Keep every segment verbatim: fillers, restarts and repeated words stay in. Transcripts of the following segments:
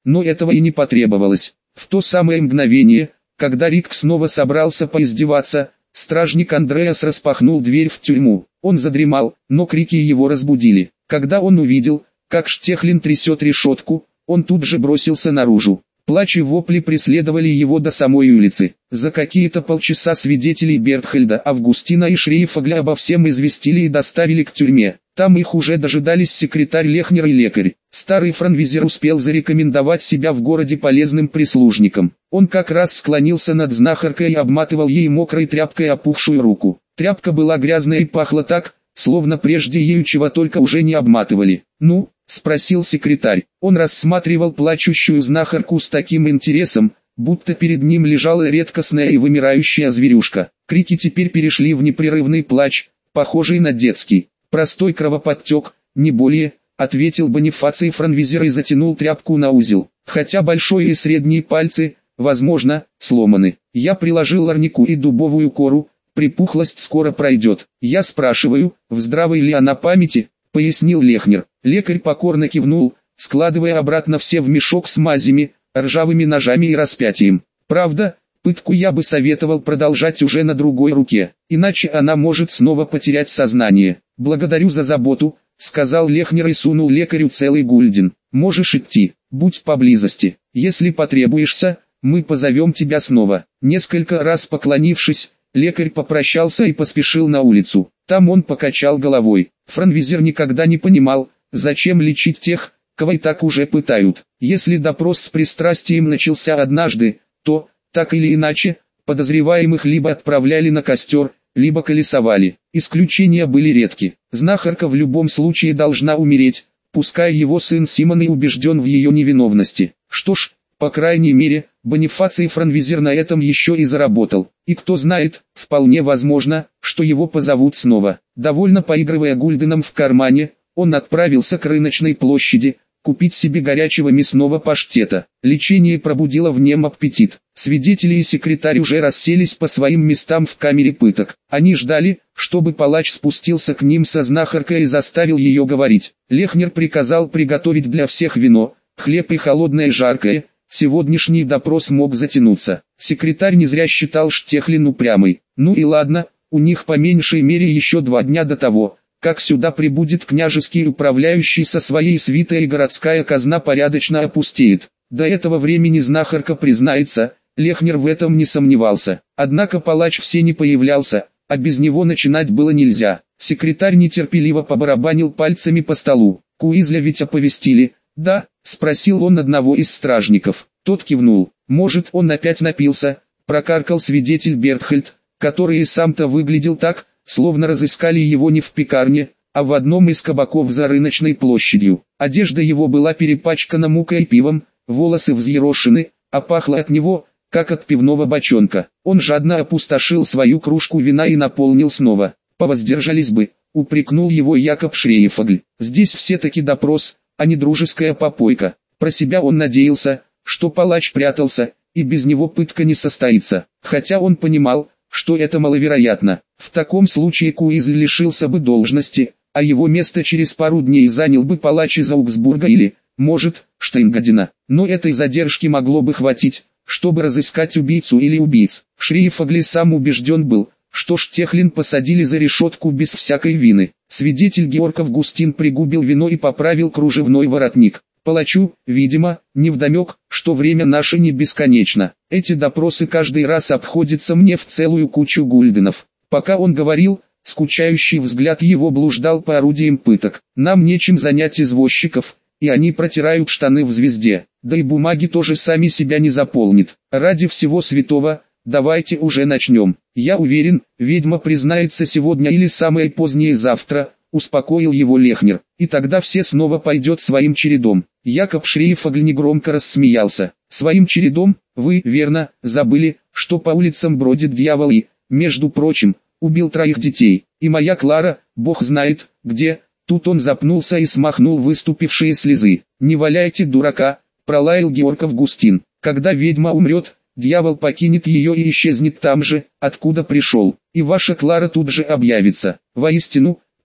но этого и не потребовалось. В то самое мгновение, когда Рик снова собрался поиздеваться, стражник Андреас распахнул дверь в тюрьму. Он задремал, но крики его разбудили. Когда он увидел, как Штехлин трясет решетку, он тут же бросился наружу. Плач и вопли преследовали его до самой улицы. За какие-то полчаса свидетелей Бертхельда, Августина и Шрейфогля обо всем известили и доставили к тюрьме. Там их уже дожидались секретарь Лехнер и лекарь. Старый франвизер успел зарекомендовать себя в городе полезным прислужником. Он как раз склонился над знахаркой и обматывал ей мокрой тряпкой опухшую руку. Тряпка была грязная и пахла так, словно прежде ею чего только уже не обматывали. «Ну?» — спросил секретарь. Он рассматривал плачущую знахарку с таким интересом, будто перед ним лежала редкостная и вымирающая зверюшка. Крики теперь перешли в непрерывный плач, похожий на детский. «Простой кровоподтек, не более», — ответил Бонифаций франвизер и затянул тряпку на узел. «Хотя большой и средние пальцы, возможно, сломаны. Я приложил ларнику и дубовую кору, припухлость скоро пройдет. Я спрашиваю, в здравой ли она памяти?» — пояснил Лехнер. Лекарь покорно кивнул, складывая обратно все в мешок с мазями, ржавыми ножами и распятием. «Правда, пытку я бы советовал продолжать уже на другой руке, иначе она может снова потерять сознание». «Благодарю за заботу», — сказал Лехнер и сунул лекарю целый гульден. «Можешь идти, будь поблизости. Если потребуешься, мы позовем тебя снова». Несколько раз поклонившись, лекарь попрощался и поспешил на улицу. Там он покачал головой. Франвизер никогда не понимал, зачем лечить тех, кого и так уже пытают. Если допрос с пристрастием начался однажды, то, так или иначе, подозреваемых либо отправляли на костер, либо колесовали. Исключения были редки. Знахарка в любом случае должна умереть, пускай его сын Симон и убежден в ее невиновности. Что ж, по крайней мере, Бонифаций франвизер на этом еще и заработал. И кто знает, вполне возможно, что его позовут снова. Довольно поигрывая гульденом в кармане, он отправился к рыночной площади, купить себе горячего мясного паштета. Лечение пробудило в нем аппетит. Свидетели и секретарь уже расселись по своим местам в камере пыток. Они ждали, чтобы палач спустился к ним со знахаркой и заставил ее говорить. Лехнер приказал приготовить для всех вино, хлеб и холодное жаркое. Сегодняшний допрос мог затянуться. Секретарь не зря считал Штехлин упрямой. Ну и ладно, у них по меньшей мере еще два дня до того, как сюда прибудет княжеский управляющий со своей свитой, и городская казна порядочно опустеет. До этого времени знахарка признается, Лехнер в этом не сомневался. Однако палач все не появлялся, а без него начинать было нельзя. Секретарь нетерпеливо побарабанил пальцами по столу. «Куизля ведь оповестили?» «Да», — спросил он одного из стражников. Тот кивнул. «Может, он опять напился?» — прокаркал свидетель Бертхельд, который и сам-то выглядел так, словно разыскали его не в пекарне, а в одном из кабаков за рыночной площадью. Одежда его была перепачкана мукой и пивом, волосы взъерошены, а пахло от него, как от пивного бочонка. Он жадно опустошил свою кружку вина и наполнил снова. «Повоздержались бы», — упрекнул его Якоб Шрейфогль. «Здесь все-таки допрос, а не дружеская попойка». Про себя он надеялся, что палач прятался, и без него пытка не состоится. Хотя он понимал, что это маловероятно. В таком случае Куизль лишился бы должности, а его место через пару дней занял бы палач из Аугсбурга или, может, Штейнгадена. Но этой задержки могло бы хватить, чтобы разыскать убийцу или убийц. Шрейфогли сам убежден был, что Штехлин посадили за решетку без всякой вины. Свидетель Георг Августин пригубил вино и поправил кружевной воротник. Палачу, видимо, невдомек, что время наше не бесконечно. Эти допросы каждый раз обходятся мне в целую кучу гульденов. Пока он говорил, скучающий взгляд его блуждал по орудиям пыток. Нам нечем занять извозчиков, и они протирают штаны в звезде. Да и бумаги тоже сами себя не заполнит. Ради всего святого, давайте уже начнем. Я уверен, ведьма признается сегодня или самое позднее завтра, успокоил его Лехнер. И тогда все снова пойдет своим чередом. Якоб Шрейфогль негромко рассмеялся. Своим чередом, вы, верно, забыли, что по улицам бродит дьявол и, между прочим, убил троих детей. И моя Клара, бог знает, где. Тут он запнулся и смахнул выступившие слезы. Не валяйте дурака, пролаял Георг Августин. Когда ведьма умрет, дьявол покинет ее и исчезнет там же, откуда пришел. И ваша Клара тут же объявится. Воистину,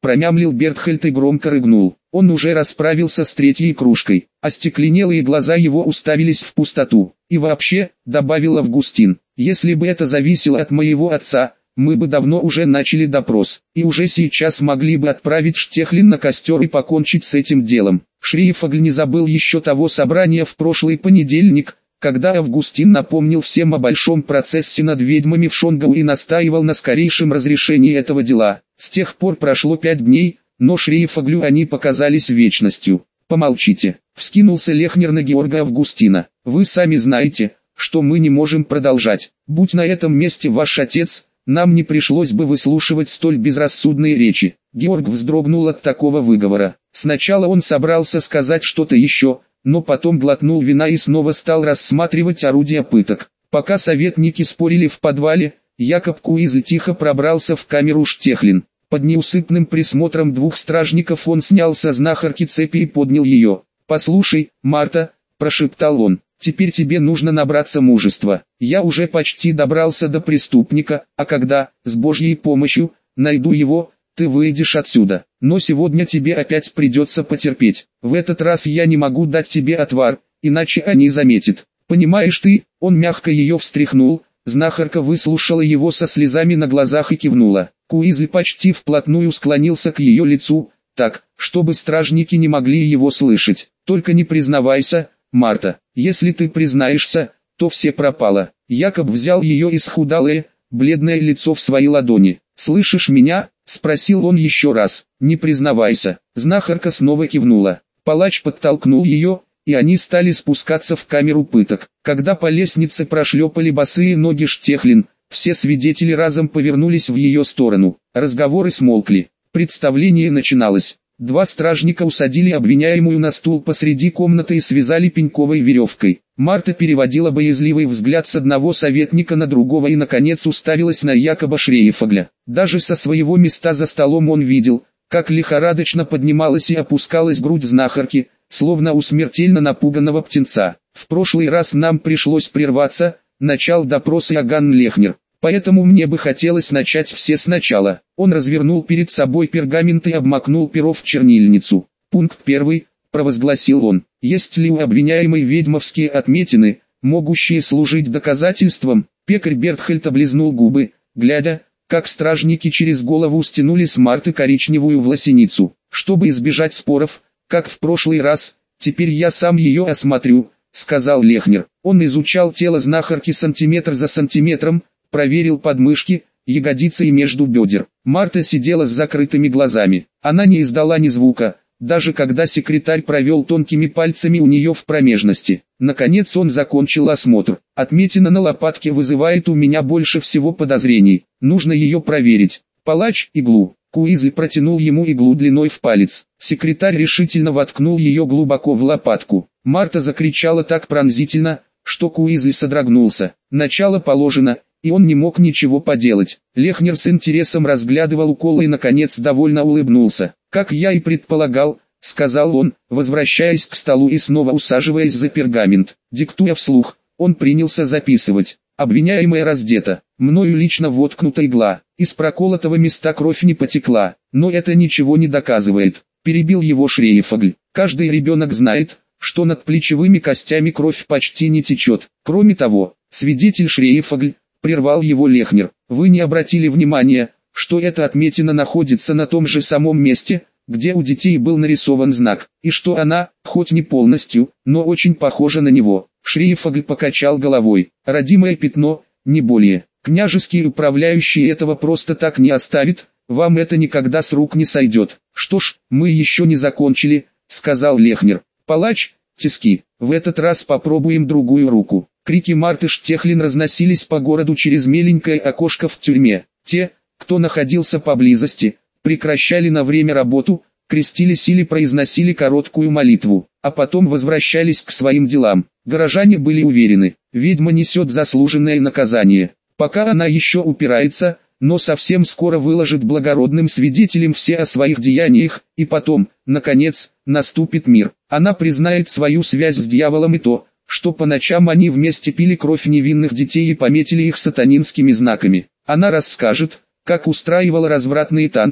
промямлил Бертхельд и громко рыгнул. Он уже расправился с третьей кружкой. Остекленелые глаза его уставились в пустоту. И вообще, добавил Августин, если бы это зависело от моего отца, мы бы давно уже начали допрос, и уже сейчас могли бы отправить Штехлин на костер и покончить с этим делом. Шриефагль не забыл еще того собрания в прошлый понедельник, когда Августин напомнил всем о большом процессе над ведьмами в Шонгау и настаивал на скорейшем разрешении этого дела. С тех пор прошло пять дней, но Шриефаглю они показались вечностью. «Помолчите», — вскинулся Лехнер на Георга Августина. «Вы сами знаете, что мы не можем продолжать. Будь на этом месте ваш отец, нам не пришлось бы выслушивать столь безрассудные речи». Георг вздрогнул от такого выговора. Сначала он собрался сказать что-то еще, но потом глотнул вина и снова стал рассматривать орудия пыток. Пока советники спорили в подвале, Якоб Куизль тихо пробрался в камеру Штехлин. Под неусыпным присмотром двух стражников он снял со знахарки цепи и поднял ее. «Послушай, Марта», – прошептал он, – «теперь тебе нужно набраться мужества. Я уже почти добрался до преступника, а когда, с Божьей помощью, найду его, ты выйдешь отсюда. Но сегодня тебе опять придется потерпеть. В этот раз я не могу дать тебе отвар, иначе они заметят. Понимаешь ты?» Он мягко ее встряхнул. Знахарка выслушала его со слезами на глазах и кивнула. Куизль почти вплотную склонился к ее лицу, так, чтобы стражники не могли его слышать. «Только не признавайся, Марта. Если ты признаешься, то все пропало». Якоб взял ее исхудалое, бледное лицо в свои ладони. «Слышишь меня?» – спросил он еще раз. «Не признавайся». Знахарка снова кивнула. Палач подтолкнул ее, и они стали спускаться в камеру пыток. Когда по лестнице прошлепали босые ноги Штехлин, все свидетели разом повернулись в ее сторону. Разговоры смолкли. Представление начиналось. Два стражника усадили обвиняемую на стул посреди комнаты и связали пеньковой веревкой. Марта переводила боязливый взгляд с одного советника на другого и наконец уставилась на Якоба Шриефагля. Даже со своего места за столом он видел, как лихорадочно поднималась и опускалась грудь знахарки, словно у смертельно напуганного птенца. «В прошлый раз нам пришлось прерваться», — начал допрос Иоганн Лехнер. «Поэтому мне бы хотелось начать все сначала». Он развернул перед собой пергамент и обмакнул перо в чернильницу. «Пункт первый», — провозгласил он. «Есть ли у обвиняемой ведьмовские отметины, могущие служить доказательством?» Пекарь Бертхельд облизнул губы, глядя, как стражники через голову стянули с Марты коричневую власеницу. «Чтобы избежать споров, как в прошлый раз, теперь я сам ее осмотрю», — сказал Лехнер. Он изучал тело знахарки сантиметр за сантиметром, проверил подмышки, ягодицы и между бедер. Марта сидела с закрытыми глазами. Она не издала ни звука, даже когда секретарь провел тонкими пальцами у нее в промежности. Наконец он закончил осмотр. «Отметина на лопатке вызывает у меня больше всего подозрений. Нужно ее проверить». Палач — иглу. Куизль протянул ему иглу длиной в палец. Секретарь решительно воткнул ее глубоко в лопатку. Марта закричала так пронзительно, что Куизль содрогнулся. Начало положено, и он не мог ничего поделать. Лехнер с интересом разглядывал укол и наконец довольно улыбнулся. «Как я и предполагал», — сказал он, возвращаясь к столу и снова усаживаясь за пергамент. Диктуя вслух, он принялся записывать. «Обвиняемая раздета. Мною лично воткнута игла. Из проколотого места кровь не потекла. Но это ничего не доказывает», — перебил его Шриефагль. «Каждый ребенок знает, что над плечевыми костями кровь почти не течет. Кроме того, свидетель Шриефагль», — прервал его Лехнер, — «вы не обратили внимания, что эта отметина находится на том же самом месте, где у детей был нарисован знак, и что она, хоть не полностью, но очень похожа на него». Шриефагль покачал головой. «Родимое пятно, не более. Княжеский управляющий этого просто так не оставит, вам это никогда с рук не сойдет». «Что ж, мы еще не закончили», — сказал Лехнер. «Палач, тиски, в этот раз попробуем другую руку». Крики Марты Штехлин разносились по городу через меленькое окошко в тюрьме. Те, кто находился поблизости, прекращали на время работу, крестились или произносили короткую молитву, а потом возвращались к своим делам. Горожане были уверены, ведьма несет заслуженное наказание. Пока она еще упирается, но совсем скоро выложит благородным свидетелям все о своих деяниях, и потом, наконец, наступит мир. Она признает свою связь с дьяволом и то, что по ночам они вместе пили кровь невинных детей и пометили их сатанинскими знаками. Она расскажет, как устраивала развратные танцы,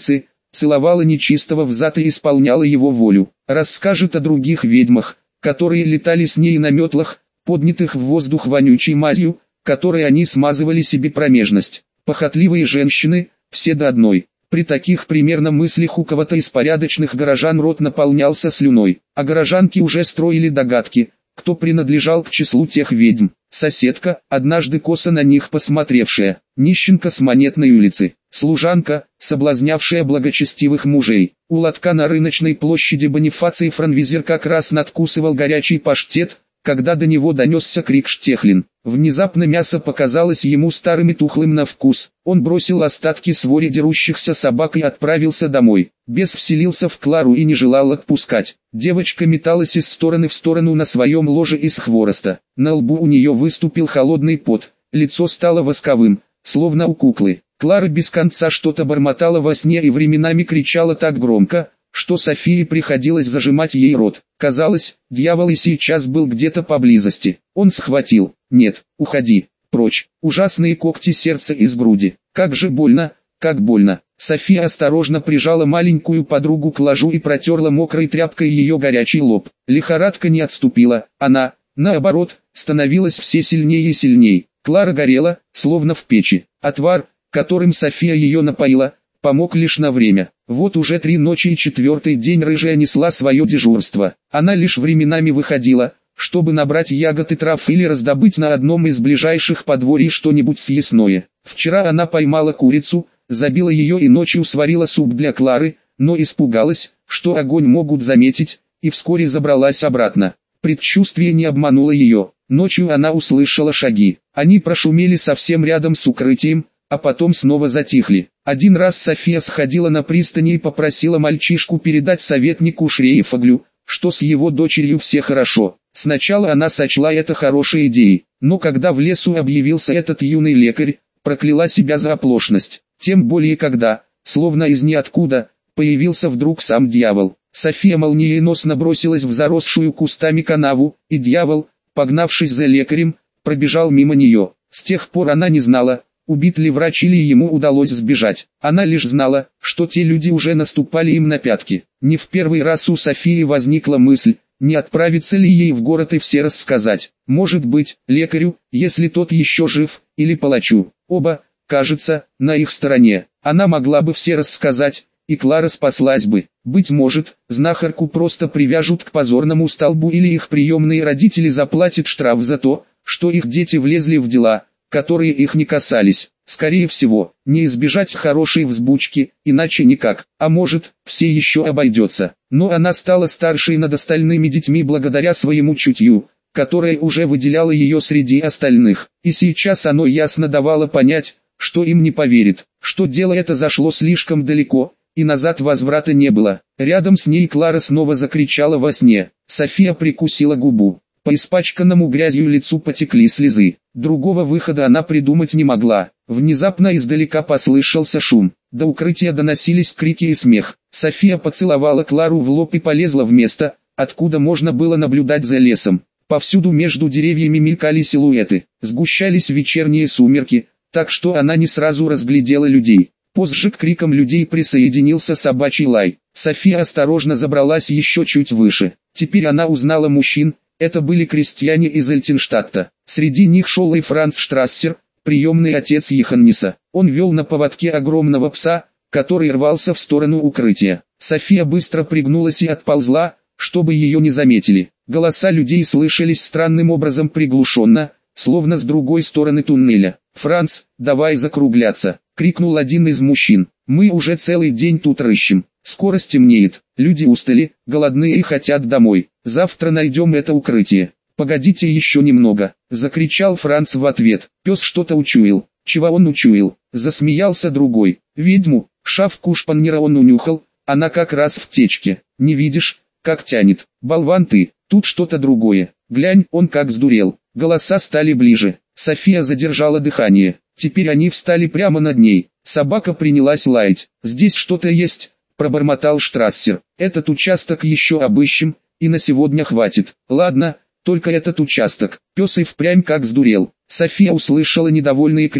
целовала нечистого взад и исполняла его волю. Расскажет о других ведьмах, которые летали с ней на метлах, поднятых в воздух вонючей мазью, которой они смазывали себе промежность. Похотливые женщины, все до одной. При таких примерно мыслях у кого-то из порядочных горожан рот наполнялся слюной, а горожанки уже строили догадки, кто принадлежал к числу тех ведьм. Соседка, однажды косо на них посмотревшая, нищенка с Монетной улицы, служанка, соблазнявшая благочестивых мужей. У лотка на рыночной площади Бонифаций Франвизер как раз надкусывал горячий паштет, когда до него донесся крик Штехлин. Внезапно мясо показалось ему старым и тухлым на вкус. Он бросил остатки своре дерущихся собак и отправился домой. Бес вселился в Клару и не желал отпускать. Девочка металась из стороны в сторону на своем ложе из хвороста. На лбу у нее выступил холодный пот, лицо стало восковым, словно у куклы. Клара без конца что-то бормотала во сне и временами кричала так громко, что Софии приходилось зажимать ей рот. Казалось, дьявол и сейчас был где-то поблизости. Он схватил. «Нет, уходи, прочь». Ужасные когти сердца из груди. Как же больно, как больно. София осторожно прижала маленькую подругу к ложу и протерла мокрой тряпкой ее горячий лоб. Лихорадка не отступила, она, наоборот, становилась все сильнее и сильнее. Клара горела, словно в печи. Отвар, которым София ее напоила, помог лишь на время. Вот уже три ночи и четвертый день рыжая несла свое дежурство. Она лишь временами выходила, чтобы набрать ягод и трав или раздобыть на одном из ближайших подворий что-нибудь съестное. Вчера она поймала курицу, забила ее и ночью сварила суп для Клары, но испугалась, что огонь могут заметить, и вскоре забралась обратно. Предчувствие не обмануло ее. Ночью она услышала шаги. Они прошумели совсем рядом с укрытием, а потом снова затихли. Один раз София сходила на пристани и попросила мальчишку передать советнику Шрейфаглю, что с его дочерью все хорошо. Сначала она сочла это хорошей идеей, но когда в лесу объявился этот юный лекарь, прокляла себя за оплошность. Тем более когда, словно из ниоткуда, появился вдруг сам дьявол. София молниеносно бросилась в заросшую кустами канаву, и дьявол, погнавшись за лекарем, пробежал мимо нее. С тех пор она не знала, убит ли врач или ему удалось сбежать. Она лишь знала, что те люди уже наступали им на пятки. Не в первый раз у Софии возникла мысль, не отправиться ли ей в город и все рассказать. Может быть, лекарю, если тот еще жив, или палачу. Оба, кажется, на их стороне. Она могла бы все рассказать, и Клара спаслась бы. Быть может, знахарку просто привяжут к позорному столбу или их приемные родители заплатят штраф за то, что их дети влезли в дела, которые их не касались. Скорее всего, не избежать хорошей взбучки, иначе никак. А может, все еще обойдется. Но она стала старшей над остальными детьми благодаря своему чутью, которое уже выделяло ее среди остальных. И сейчас оно ясно давало понять, что им не поверит, что дело это зашло слишком далеко, и назад возврата не было. Рядом с ней Клара снова закричала во сне. София прикусила губу. По испачканному грязью лицу потекли слезы. Другого выхода она придумать не могла. Внезапно издалека послышался шум. До укрытия доносились крики и смех. София поцеловала Клару в лоб и полезла в место, откуда можно было наблюдать за лесом. Повсюду между деревьями мелькали силуэты. Сгущались вечерние сумерки, так что она не сразу разглядела людей. Позже к крикам людей присоединился собачий лай. София осторожно забралась еще чуть выше. Теперь она узнала мужчин. Это были крестьяне из Эльтенштадта. Среди них шел и Франц Штрассер, приемный отец Йоханниса. Он вел на поводке огромного пса, который рвался в сторону укрытия. София быстро пригнулась и отползла, чтобы ее не заметили. Голоса людей слышались странным образом приглушенно, словно с другой стороны туннеля. «Франц, давай закругляться!» — крикнул один из мужчин. «Мы уже целый день тут рыщем. Скоро стемнеет. Люди устали, голодные и хотят домой. Завтра найдем это укрытие». «Погодите еще немного!» — закричал Франц в ответ. Пес что-то учуял. Чего он учуял? Засмеялся другой. «Ведьму, шавку шпаннера он унюхал, она как раз в течке. Не видишь, как тянет? Болван ты, тут что-то другое. Глянь, он как сдурел». Голоса стали ближе. София задержала дыхание. Теперь они встали прямо над ней. Собака принялась лаять. «Здесь что-то есть», — пробормотал Штрассер. «Этот участок еще обыщем, и на сегодня хватит. Ладно, только этот участок». Пес и впрямь как сдурел. София услышала недовольные крики,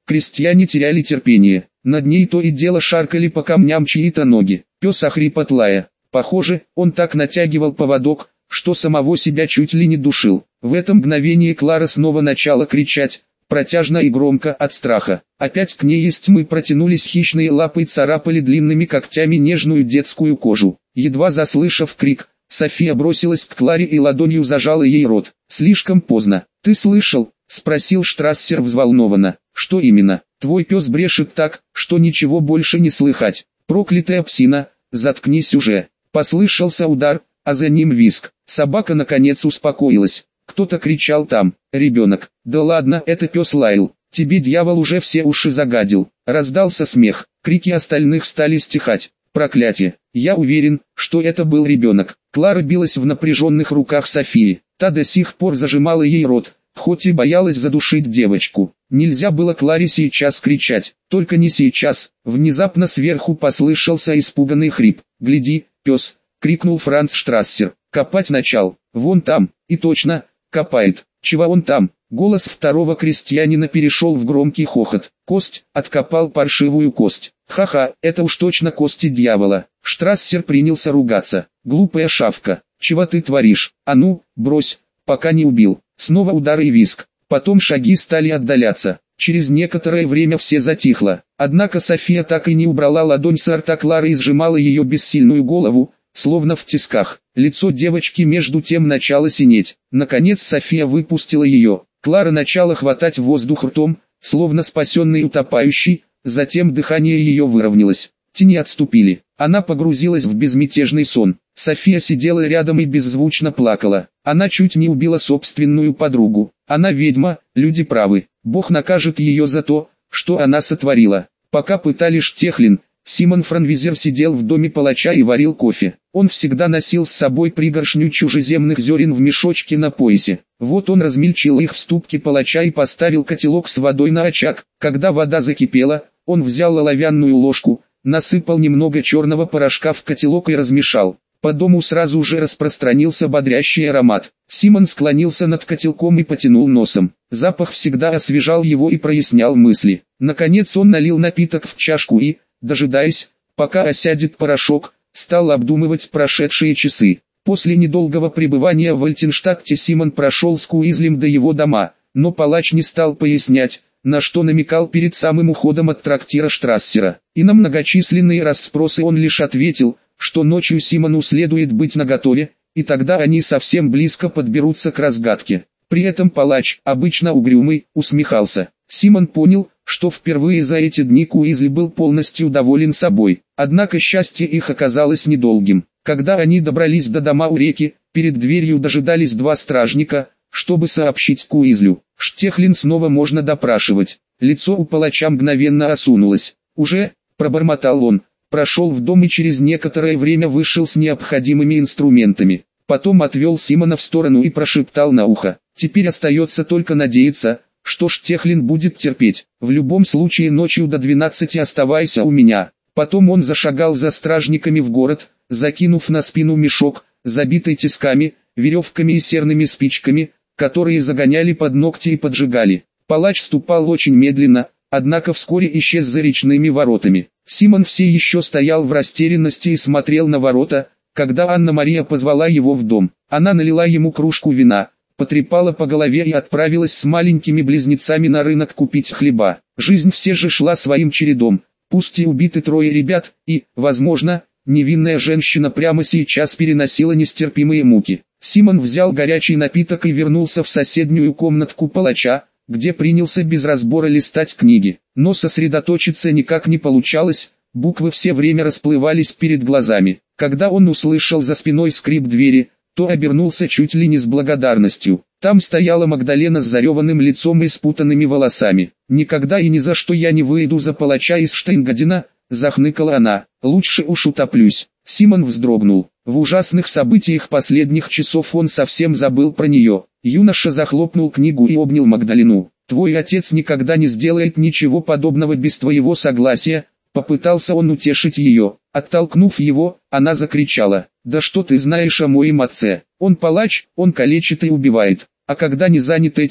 Крестьяне теряли терпение. Над ней то и дело шаркали по камням чьи-то ноги. Пес охрип от лая. Похоже, он так натягивал поводок, что самого себя чуть ли не душил. В это мгновение Клара снова начала кричать, протяжно и громко от страха. Опять к ней из тьмы протянулись хищные лапы и царапали длинными когтями нежную детскую кожу. Едва заслышав крик, София бросилась к Кларе и ладонью зажала ей рот. Слишком поздно. «Ты слышал?» — спросил Штрассер взволнованно. «Что именно? Твой пес брешет так, что ничего больше не слыхать. Проклятая псина, заткнись уже!» Послышался удар, а за ним визг. Собака наконец успокоилась. Кто-то кричал там: «Ребенок!» «Да ладно, это пес лаял. Тебе дьявол уже все уши загадил!» Раздался смех. Крики остальных стали стихать. «Проклятие! Я уверен, что это был ребенок!» Клара билась в напряженных руках Софии. Та до сих пор зажимала ей рот, хоть и боялась задушить девочку. Нельзя было Кларе сейчас кричать, только не сейчас. Внезапно сверху послышался испуганный хрип. «Гляди, пес!» — крикнул Франц Штрассер. «Копать начал. Вон там!» И точно, копает. «Чего он там?» Голос второго крестьянина перешел в громкий хохот. «Кость, откопал паршивую кость. Ха-ха, это уж точно кости дьявола». Штрассер принялся ругаться. «Глупая шавка, чего ты творишь? А ну, брось, пока не убил». Снова удар и визг. Потом шаги стали отдаляться. Через некоторое время все затихло. Однако София так и не убрала ладонь с рта Клары и сжимала ее бессильную голову, словно в тисках. Лицо девочки между тем начало синеть. Наконец София выпустила ее. Клара начала хватать воздух ртом, словно спасенный утопающий, затем дыхание ее выровнялось. Тени отступили. Она погрузилась в безмятежный сон. София сидела рядом и беззвучно плакала. Она чуть не убила собственную подругу. Она ведьма, люди правы. Бог накажет ее за то, что она сотворила. Пока пытали Штехлин, Симон Франвизер сидел в доме палача и варил кофе. Он всегда носил с собой пригоршню чужеземных зерен в мешочке на поясе. Вот он размельчил их в ступке палача и поставил котелок с водой на очаг. Когда вода закипела, он взял оловянную ложку, насыпал немного черного порошка в котелок и размешал. По дому сразу же распространился бодрящий аромат. Симон склонился над котелком и потянул носом. Запах всегда освежал его и прояснял мысли. Наконец он налил напиток в чашку и, дожидаясь, пока осядет порошок, стал обдумывать прошедшие часы. После недолгого пребывания в Альтенштадте Симон прошел с Куизлем до его дома, но палач не стал пояснять, на что намекал перед самым уходом от трактира Штрассера. И на многочисленные расспросы он лишь ответил, что ночью Симону следует быть наготове, и тогда они совсем близко подберутся к разгадке. При этом палач, обычно угрюмый, усмехался. Симон понял, что впервые за эти дни Куизли был полностью доволен собой. Однако счастье их оказалось недолгим. Когда они добрались до дома у реки, перед дверью дожидались два стражника, чтобы сообщить Куизлю. Штехлин снова можно допрашивать. Лицо у палача мгновенно осунулось. «Уже?» – пробормотал он. Прошел в дом и через некоторое время вышел с необходимыми инструментами. Потом отвел Симона в сторону и прошептал на ухо. «Теперь остается только надеяться, что Штехлин будет терпеть. В любом случае ночью до двенадцати оставайся у меня». Потом он зашагал за стражниками в город, закинув на спину мешок, забитый тисками, веревками и серными спичками, которые загоняли под ногти и поджигали. Палач ступал очень медленно, однако вскоре исчез за речными воротами. Симон все еще стоял в растерянности и смотрел на ворота, когда Анна-Мария позвала его в дом. Она налила ему кружку вина, потрепала по голове и отправилась с маленькими близнецами на рынок купить хлеба. Жизнь все же шла своим чередом, пусть и убиты трое ребят, и, возможно, невинная женщина прямо сейчас переносила нестерпимые муки. Симон взял горячий напиток и вернулся в соседнюю комнатку палача, где принялся без разбора листать книги. Но сосредоточиться никак не получалось, буквы все время расплывались перед глазами. Когда он услышал за спиной скрип двери, то обернулся чуть ли не с благодарностью. Там стояла Магдалена с зареванным лицом и спутанными волосами. «Никогда и ни за что я не выйду за палача из Штейнгадена», — захныкала она. «Лучше уж утоплюсь». Симон вздрогнул. В ужасных событиях последних часов он совсем забыл про нее. Юноша захлопнул книгу и обнял Магдалену. «Твой отец никогда не сделает ничего подобного без твоего согласия», — попытался он утешить ее. Оттолкнув его, она закричала: «Да что ты знаешь о моем отце? Он палач, он калечит и убивает. А когда не занят этим,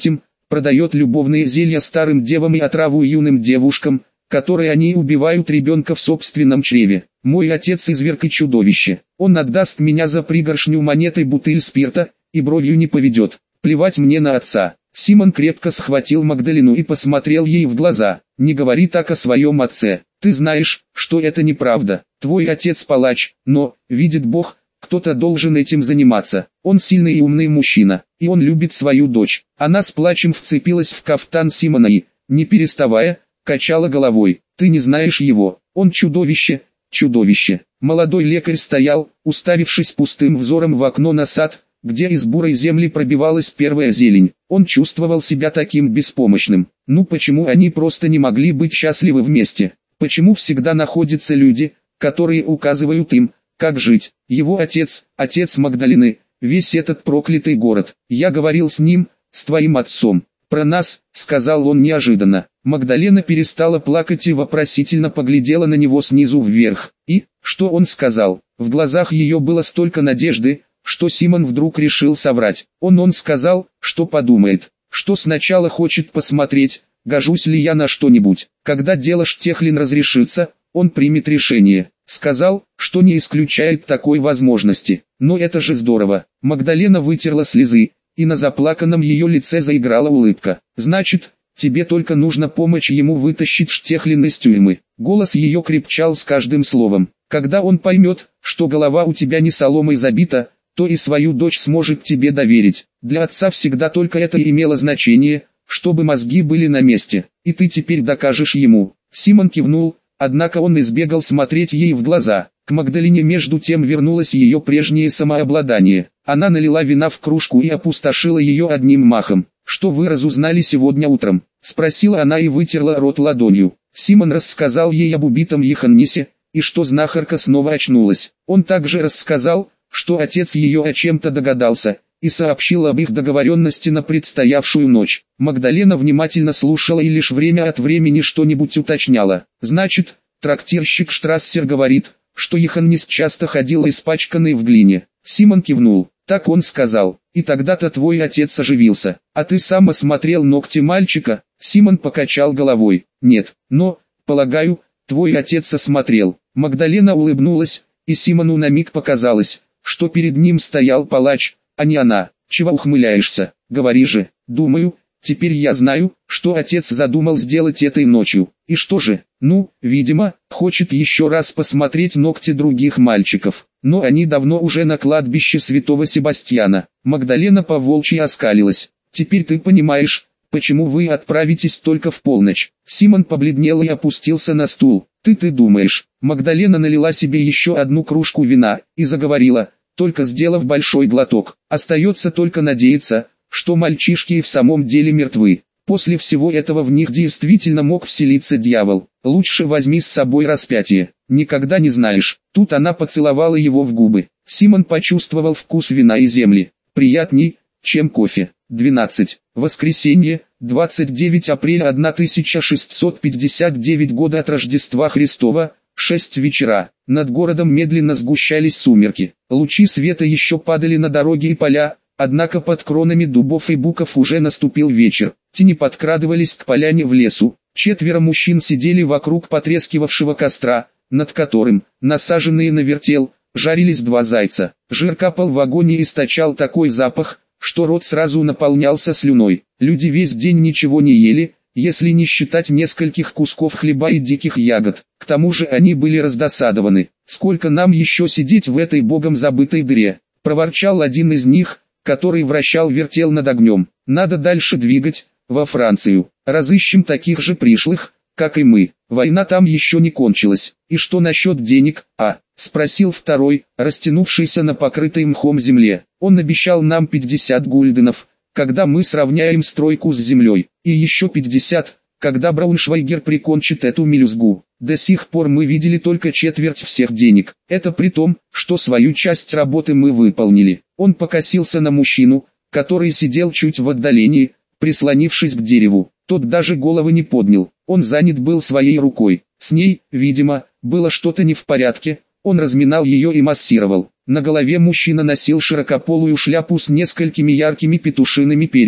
продает любовные зелья старым девам и отраву юным девушкам, которые они убивают ребенка в собственном чреве. Мой отец изверг и чудовище. Он отдаст меня за пригоршню монет и бутыль спирта, и бровью не поведет. Плевать мне на отца. Симон крепко схватил Магдалину и посмотрел ей в глаза. Не говори так о своем отце. Ты знаешь, что это неправда. Твой отец палач, но, видит Бог, кто-то должен этим заниматься. Он сильный и умный мужчина, и он любит свою дочь. Она с плачем вцепилась в кафтан Симона и, не переставая, качала головой. Ты не знаешь его. Он чудовище, чудовище. Молодой лекарь стоял, уставившись пустым взором в окно на сад, где из бурой земли пробивалась первая зелень. Он чувствовал себя таким беспомощным. Ну почему они просто не могли быть счастливы вместе? Почему всегда находятся люди, которые указывают им, как жить? Его отец, отец Магдалины, весь этот проклятый город. Я говорил с ним, с твоим отцом. Про нас, сказал он неожиданно. Магдалена перестала плакать и вопросительно поглядела на него снизу вверх. И, что он сказал? В глазах ее было столько надежды, что Симон вдруг решил соврать. Он он сказал, что подумает, что сначала хочет посмотреть, гожусь ли я на что-нибудь. Когда дело Штехлин разрешится, он примет решение. Сказал, что не исключает такой возможности. Но это же здорово. Магдалена вытерла слезы, и на заплаканном ее лице заиграла улыбка. Значит, тебе только нужно помочь ему вытащить Штехлин из тюрьмы. Голос ее крепчал с каждым словом. Когда он поймет, что голова у тебя не соломой забита, то и свою дочь сможет тебе доверить. Для отца всегда только это и имело значение, чтобы мозги были на месте. И ты теперь докажешь ему. Симон кивнул, однако он избегал смотреть ей в глаза. К Магдалине между тем вернулось ее прежнее самообладание. Она налила вина в кружку и опустошила ее одним махом. «Что вы разузнали сегодня утром?» — спросила она и вытерла рот ладонью. Симон рассказал ей об убитом Йоханнисе, и что знахарка снова очнулась. Он также рассказал, что отец ее о чем-то догадался, и сообщил об их договоренности на предстоявшую ночь. Магдалена внимательно слушала и лишь время от времени что-нибудь уточняла. «Значит, трактирщик Штрассер говорит, что Йоханнис часто ходил испачканный в глине». Симон кивнул. «Так он сказал. И тогда-то твой отец оживился. А ты сам осмотрел ногти мальчика?» Симон покачал головой. «Нет, но, полагаю, твой отец осмотрел». Магдалена улыбнулась, и Симону на миг показалось, что перед ним стоял палач, а не она. «Чего ухмыляешься? Говори же». «Думаю, теперь я знаю, что отец задумал сделать этой ночью. И что же? Ну, видимо, хочет еще раз посмотреть ногти других мальчиков. Но они давно уже на кладбище Святого Себастьяна». Магдалена по-волчьи оскалилась. «Теперь ты понимаешь, почему вы отправитесь только в полночь». Симон побледнел и опустился на стул. «Ты-ты думаешь?» Магдалена налила себе еще одну кружку вина и заговорила, только сделав большой глоток. «Остается только надеяться, что мальчишки и в самом деле мертвы. После всего этого в них действительно мог вселиться дьявол. Лучше возьми с собой распятие. Никогда не знаешь». Тут она поцеловала его в губы. Симон почувствовал вкус вина и земли. Приятней, чем кофе. двенадцать. Воскресенье, двадцать девятого апреля тысяча шестьсот пятьдесят девятого года от Рождества Христова, шесть вечера. Над городом медленно сгущались сумерки. Лучи света еще падали на дороги и поля, однако под кронами дубов и буков уже наступил вечер. Тени подкрадывались к поляне в лесу. Четверо мужчин сидели вокруг потрескивавшего костра, над которым, насаженные на вертел, жарились два зайца. Жир капал в огонь и источал такой запах, что рот сразу наполнялся слюной. Люди весь день ничего не ели, если не считать нескольких кусков хлеба и диких ягод. К тому же они были раздосадованы. «Сколько нам еще сидеть в этой богом забытой дыре?» — проворчал один из них, который вращал вертел над огнем. «Надо дальше двигать, во Францию. Разыщем таких же пришлых, как и мы. Война там еще не кончилась. И что насчет денег, а?» — спросил второй, растянувшийся на покрытой мхом земле. «Он обещал нам пятьдесят гульденов, когда мы сравняем стройку с землей, и еще пятьдесят, когда Брауншвайгер прикончит эту мелюзгу. До сих пор мы видели только четверть всех денег. Это при том, что свою часть работы мы выполнили». Он покосился на мужчину, который сидел чуть в отдалении, прислонившись к дереву. Тот даже головы не поднял. Он занят был своей рукой. С ней, видимо, было что-то не в порядке. Он разминал ее и массировал. На голове мужчина носил широкополую шляпу с несколькими яркими петушиными перьями.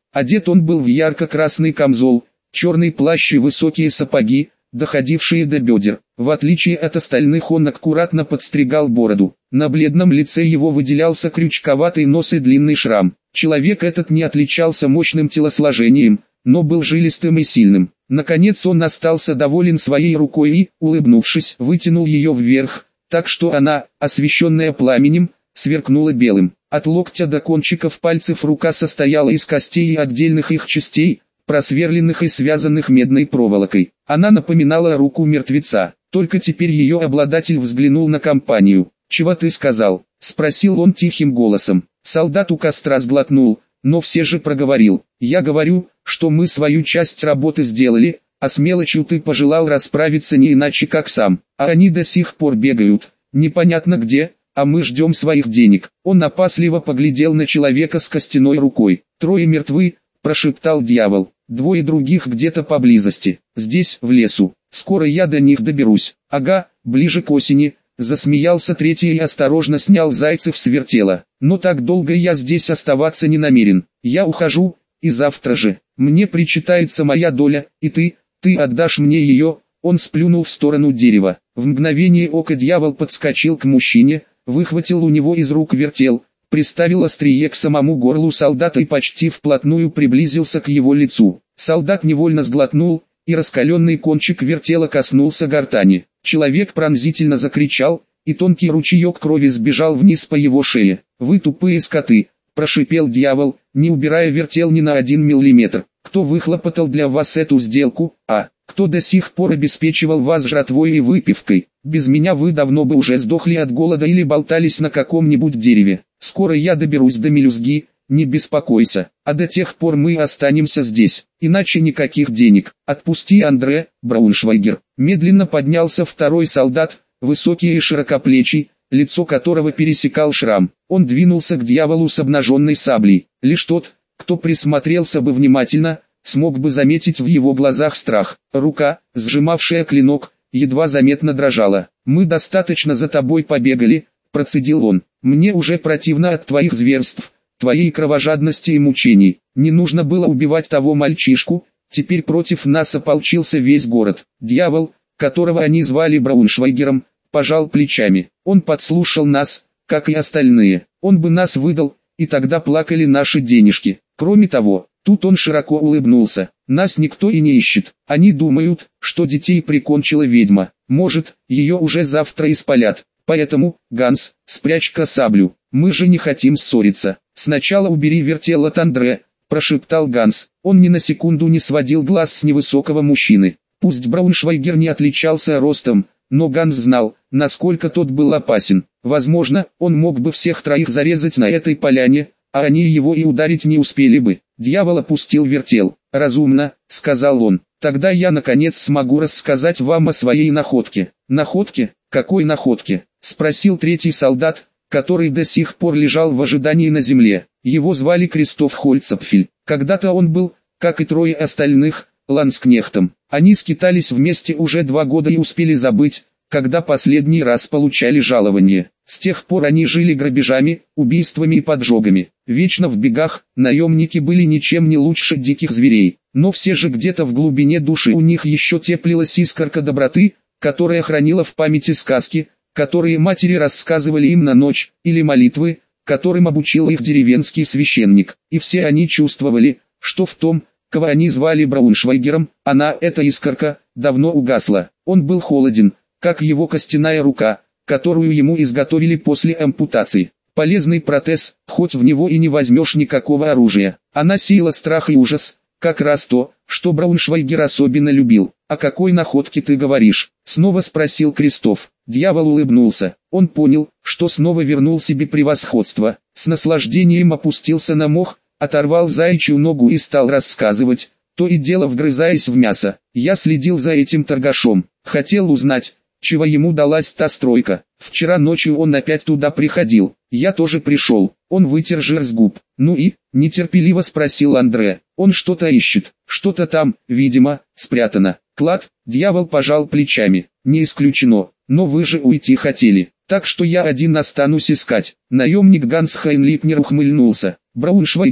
Одет он был в ярко-красный камзол, черный плащ и высокие сапоги, доходившие до бедер. В отличие от остальных он аккуратно подстригал бороду. На бледном лице его выделялся крючковатый нос и длинный шрам. Человек этот не отличался мощным телосложением, но был жилистым и сильным. Наконец он остался доволен своей рукой и, улыбнувшись, вытянул ее вверх, так что она, освещенная пламенем, сверкнула белым. От локтя до кончиков пальцев рука состояла из костей и отдельных их частей, просверленных и связанных медной проволокой. Она напоминала руку мертвеца, только теперь ее обладатель взглянул на компанию. «Чего ты сказал?» — спросил он тихим голосом. Солдат у костра сглотнул, но все же проговорил. «Я говорю, что мы свою часть работы сделали, а с мелочью ты пожелал расправиться не иначе как сам, а они до сих пор бегают, непонятно где, а мы ждем своих денег». Он опасливо поглядел на человека с костяной рукой. «Трое мертвы», — прошептал дьявол. «Двое других где-то поблизости, здесь, в лесу. Скоро я до них доберусь». «Ага, ближе к осени», — засмеялся третий и осторожно снял зайцев с вертела. «Но так долго я здесь оставаться не намерен. Я ухожу, и завтра же. Мне причитается моя доля, и ты, ты отдашь мне ее». Он сплюнул в сторону дерева. В мгновение ока дьявол подскочил к мужчине, выхватил у него из рук вертел, приставил острие к самому горлу солдата и почти вплотную приблизился к его лицу. Солдат невольно сглотнул, и раскаленный кончик вертела коснулся гортани. Человек пронзительно закричал, и тонкий ручеек крови сбежал вниз по его шее. «Вы тупые скоты!» – прошипел дьявол, не убирая вертел ни на один миллиметр. «Кто выхлопотал для вас эту сделку, а? Кто до сих пор обеспечивал вас жратвой и выпивкой? Без меня вы давно бы уже сдохли от голода или болтались на каком-нибудь дереве. Скоро я доберусь до мелюзги, не беспокойся, а до тех пор мы останемся здесь, иначе никаких денег. Отпусти Андре, Брауншвайгер». Медленно поднялся второй солдат, высокий и широкоплечий, лицо которого пересекал шрам. Он двинулся к дьяволу с обнаженной саблей. Лишь тот, кто присмотрелся бы внимательно, смог бы заметить в его глазах страх. Рука, сжимавшая клинок, едва заметно дрожала. «Мы достаточно за тобой побегали», — процедил он. «Мне уже противно от твоих зверств, твоей кровожадности и мучений. Не нужно было убивать того мальчишку, теперь против нас ополчился весь город». Дьявол, которого они звали Брауншвайгером, пожал плечами. «Он подслушал нас, как и остальные. Он бы нас выдал, и тогда плакали наши денежки. Кроме того, тут он широко улыбнулся, нас никто и не ищет. Они думают, что детей прикончила ведьма. Может, ее уже завтра испалят. Поэтому, Ганс, спрячь-ка саблю. Мы же не хотим ссориться. Сначала убери вертел от Андре», – прошептал Ганс. Он ни на секунду не сводил глаз с невысокого мужчины. Пусть Брауншвайгер не отличался ростом, но Ганс знал, насколько тот был опасен. Возможно, он мог бы всех троих зарезать на этой поляне, а они его и ударить не успели бы. Дьявол опустил вертел. «Разумно», — сказал он. «Тогда я наконец смогу рассказать вам о своей находке». «Находке? Какой находке?» — спросил третий солдат, который до сих пор лежал в ожидании на земле. Его звали Кристоф Хольцапфель. Когда-то он был, как и трое остальных, ланскнехтом. Они скитались вместе уже два года и успели забыть, когда последний раз получали жалование. С тех пор они жили грабежами, убийствами и поджогами. Вечно в бегах, наемники были ничем не лучше диких зверей. Но все же где-то в глубине души у них еще теплилась искорка доброты, которая хранила в памяти сказки, которые матери рассказывали им на ночь, или молитвы, которым обучил их деревенский священник. И все они чувствовали, что в том, кого они звали Брауншвайгером, она, эта искорка, давно угасла. Он был холоден, как его костяная рука, которую ему изготовили после ампутации. Полезный протез, хоть в него и не возьмешь никакого оружия. Она сеяла страх и ужас, как раз то, что Брауншвайгер особенно любил. «О какой находке ты говоришь?» — снова спросил Кристоф. Дьявол улыбнулся. Он понял, что снова вернул себе превосходство. С наслаждением опустился на мох, оторвал заячью ногу и стал рассказывать, то и дело вгрызаясь в мясо. «Я следил за этим торгашом, хотел узнать, чего ему далась та стройка. Вчера ночью он опять туда приходил, я тоже пришел». Он вытер жир с губ. «Ну и?» — нетерпеливо спросил Андре. «Он что-то ищет, что-то там, видимо, спрятано». «Клад?» — дьявол пожал плечами. «Не исключено, но вы же уйти хотели, так что я один останусь искать». Наемник Ганс Хайнлипнер ухмыльнулся. «Брауншвайгер,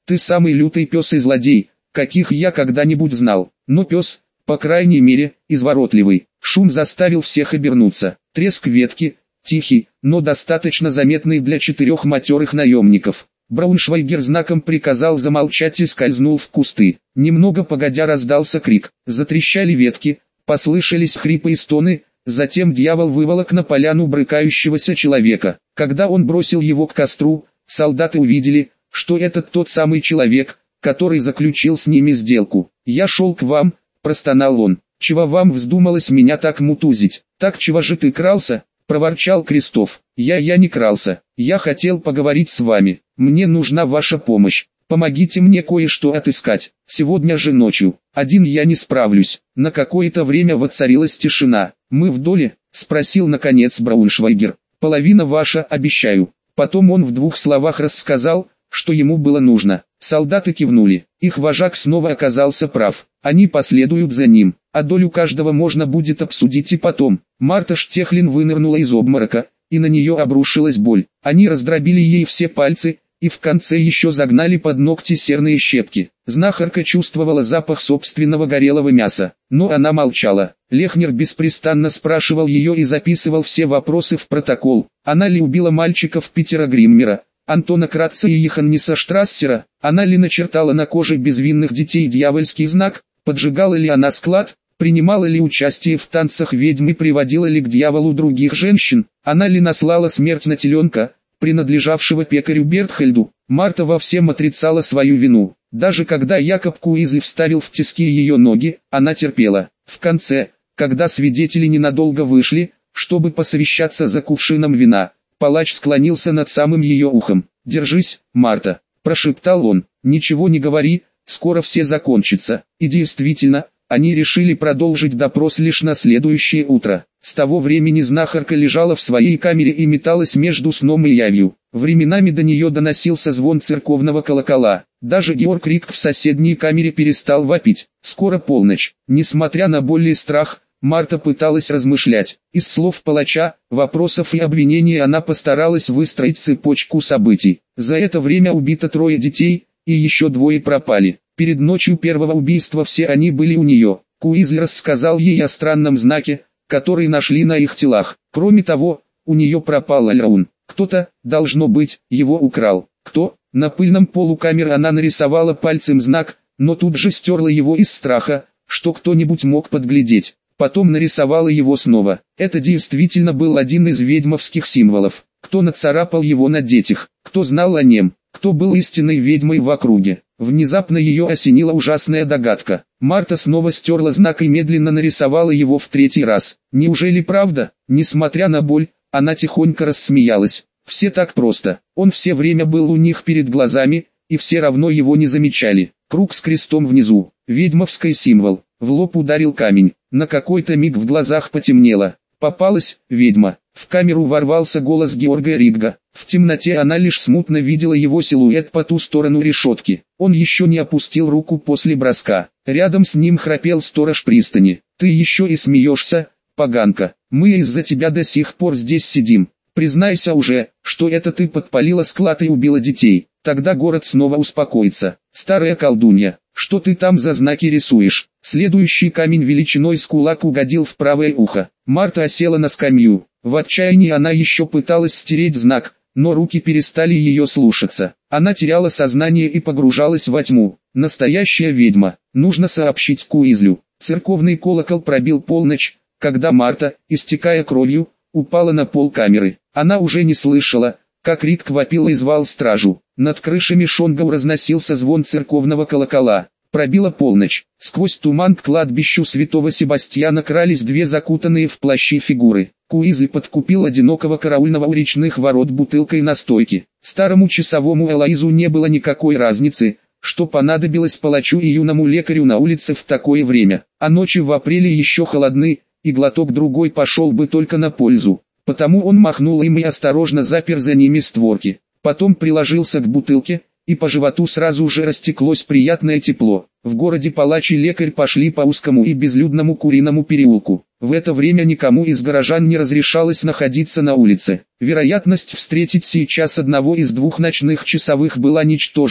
Ты самый лютый пес и злодей, каких я когда-нибудь знал. Но пес, по крайней мере, изворотливый. Шум заставил всех обернуться. Треск ветки, тихий, но достаточно заметный для четырех матерых наемников. Брауншвайгер знаком приказал замолчать и скользнул в кусты. Немного погодя раздался крик. Затрещали ветки, послышались хрипы и стоны. Затем дьявол выволок на поляну брыкающегося человека. Когда он бросил его к костру, солдаты увидели, что это тот самый человек, который заключил с ними сделку. «Я шел к вам», — простонал он. «Чего вам вздумалось меня так мутузить? Так чего же ты крался?» — проворчал Крестов. «Я я не крался. Я хотел поговорить с вами. Мне нужна ваша помощь. Помогите мне кое-что отыскать. Сегодня же ночью. Один я не справлюсь». На какое-то время воцарилась тишина. «Мы в доле?» — спросил наконец Брауншвайгер. «Половина ваша, обещаю». Потом он в двух словах рассказал, что ему было нужно. Солдаты кивнули. Их вожак снова оказался прав. Они последуют за ним, а долю каждого можно будет обсудить и потом. Марта Штехлин вынырнула из обморока, и на нее обрушилась боль. Они раздробили ей все пальцы, и в конце еще загнали под ногти серные щепки. Знахарка чувствовала запах собственного горелого мяса, но она молчала. Лехнер беспрестанно спрашивал ее и записывал все вопросы в протокол. Она ли убила мальчиков Питера Гриммера, Антона Кратца и Йоханнеса Штрассера? Она ли начертала на коже безвинных детей дьявольский знак? Поджигала ли она склад? Принимала ли участие в танцах ведьм и приводила ли к дьяволу других женщин? Она ли наслала смерть на теленка, принадлежавшего пекарю Бертхельду? Марта во всем отрицала свою вину. Даже когда Якоб Куизли вставил в тиски ее ноги, она терпела. В конце, когда свидетели ненадолго вышли, чтобы посовещаться за кувшином вина, палач склонился над самым ее ухом. «Держись, Марта», – прошептал он, – «ничего не говори, скоро все закончится». И действительно, они решили продолжить допрос лишь на следующее утро. С того времени знахарка лежала в своей камере и металась между сном и явью. Временами до нее доносился звон церковного колокола. Даже Георг Рик в соседней камере перестал вопить. Скоро полночь. Несмотря на боль и страх, Марта пыталась размышлять. Из слов палача, вопросов и обвинений она постаралась выстроить цепочку событий. За это время убито трое детей, и еще двое пропали. Перед ночью первого убийства все они были у нее. Куизли рассказал ей о странном знаке, который нашли на их телах. Кроме того, у нее пропал Альраун. Кто-то, должно быть, его украл. Кто? На пыльном полу камеры она нарисовала пальцем знак, но тут же стерла его из страха, что кто-нибудь мог подглядеть. Потом нарисовала его снова. Это действительно был один из ведьмовских символов. Кто нацарапал его на детях? Кто знал о нем? Кто был истинной ведьмой в округе? Внезапно ее осенила ужасная догадка. Марта снова стерла знак и медленно нарисовала его в третий раз. Неужели правда? Несмотря на боль, она тихонько рассмеялась. Все так просто. Он все время был у них перед глазами, и все равно его не замечали. Круг с крестом внизу. Ведьмовский символ. В лоб ударил камень. На какой-то миг в глазах потемнело. Попалась, ведьма. В камеру ворвался голос Георга Ригга. В темноте она лишь смутно видела его силуэт по ту сторону решетки. Он еще не опустил руку после броска. Рядом с ним храпел сторож пристани. «Ты еще и смеешься, поганка. Мы из-за тебя до сих пор здесь сидим. Признайся уже, что это ты подпалила склад и убила детей. Тогда город снова успокоится. Старая колдунья, что ты там за знаки рисуешь?» Следующий камень величиной с кулак угодил в правое ухо. Марта осела на скамью. В отчаянии она еще пыталась стереть знак, но руки перестали ее слушаться. Она теряла сознание и погружалась во тьму. Настоящая ведьма. Нужно сообщить Куизлю. Церковный колокол пробил полночь, когда Марта, истекая кровью, упала на пол камеры. Она уже не слышала, как Рик вопил и звал стражу. Над крышами Шонгау разносился звон церковного колокола. Пробила полночь. Сквозь туман к кладбищу святого Себастьяна крались две закутанные в плащи фигуры. Куизли подкупил одинокого караульного у речных ворот бутылкой настойки. Старому часовому Элоизу не было никакой разницы, что понадобилось палачу и юному лекарю на улице в такое время. А ночи в апреле еще холодны, и глоток другой пошел бы только на пользу. Потому он махнул им и осторожно запер за ними створки. Потом приложился к бутылке, и по животу сразу же растеклось приятное тепло. В городе палач и лекарь пошли по узкому и безлюдному Куриному переулку. В это время никому из горожан не разрешалось находиться на улице. Вероятность встретить сейчас одного из двух ночных часовых была ничтожной,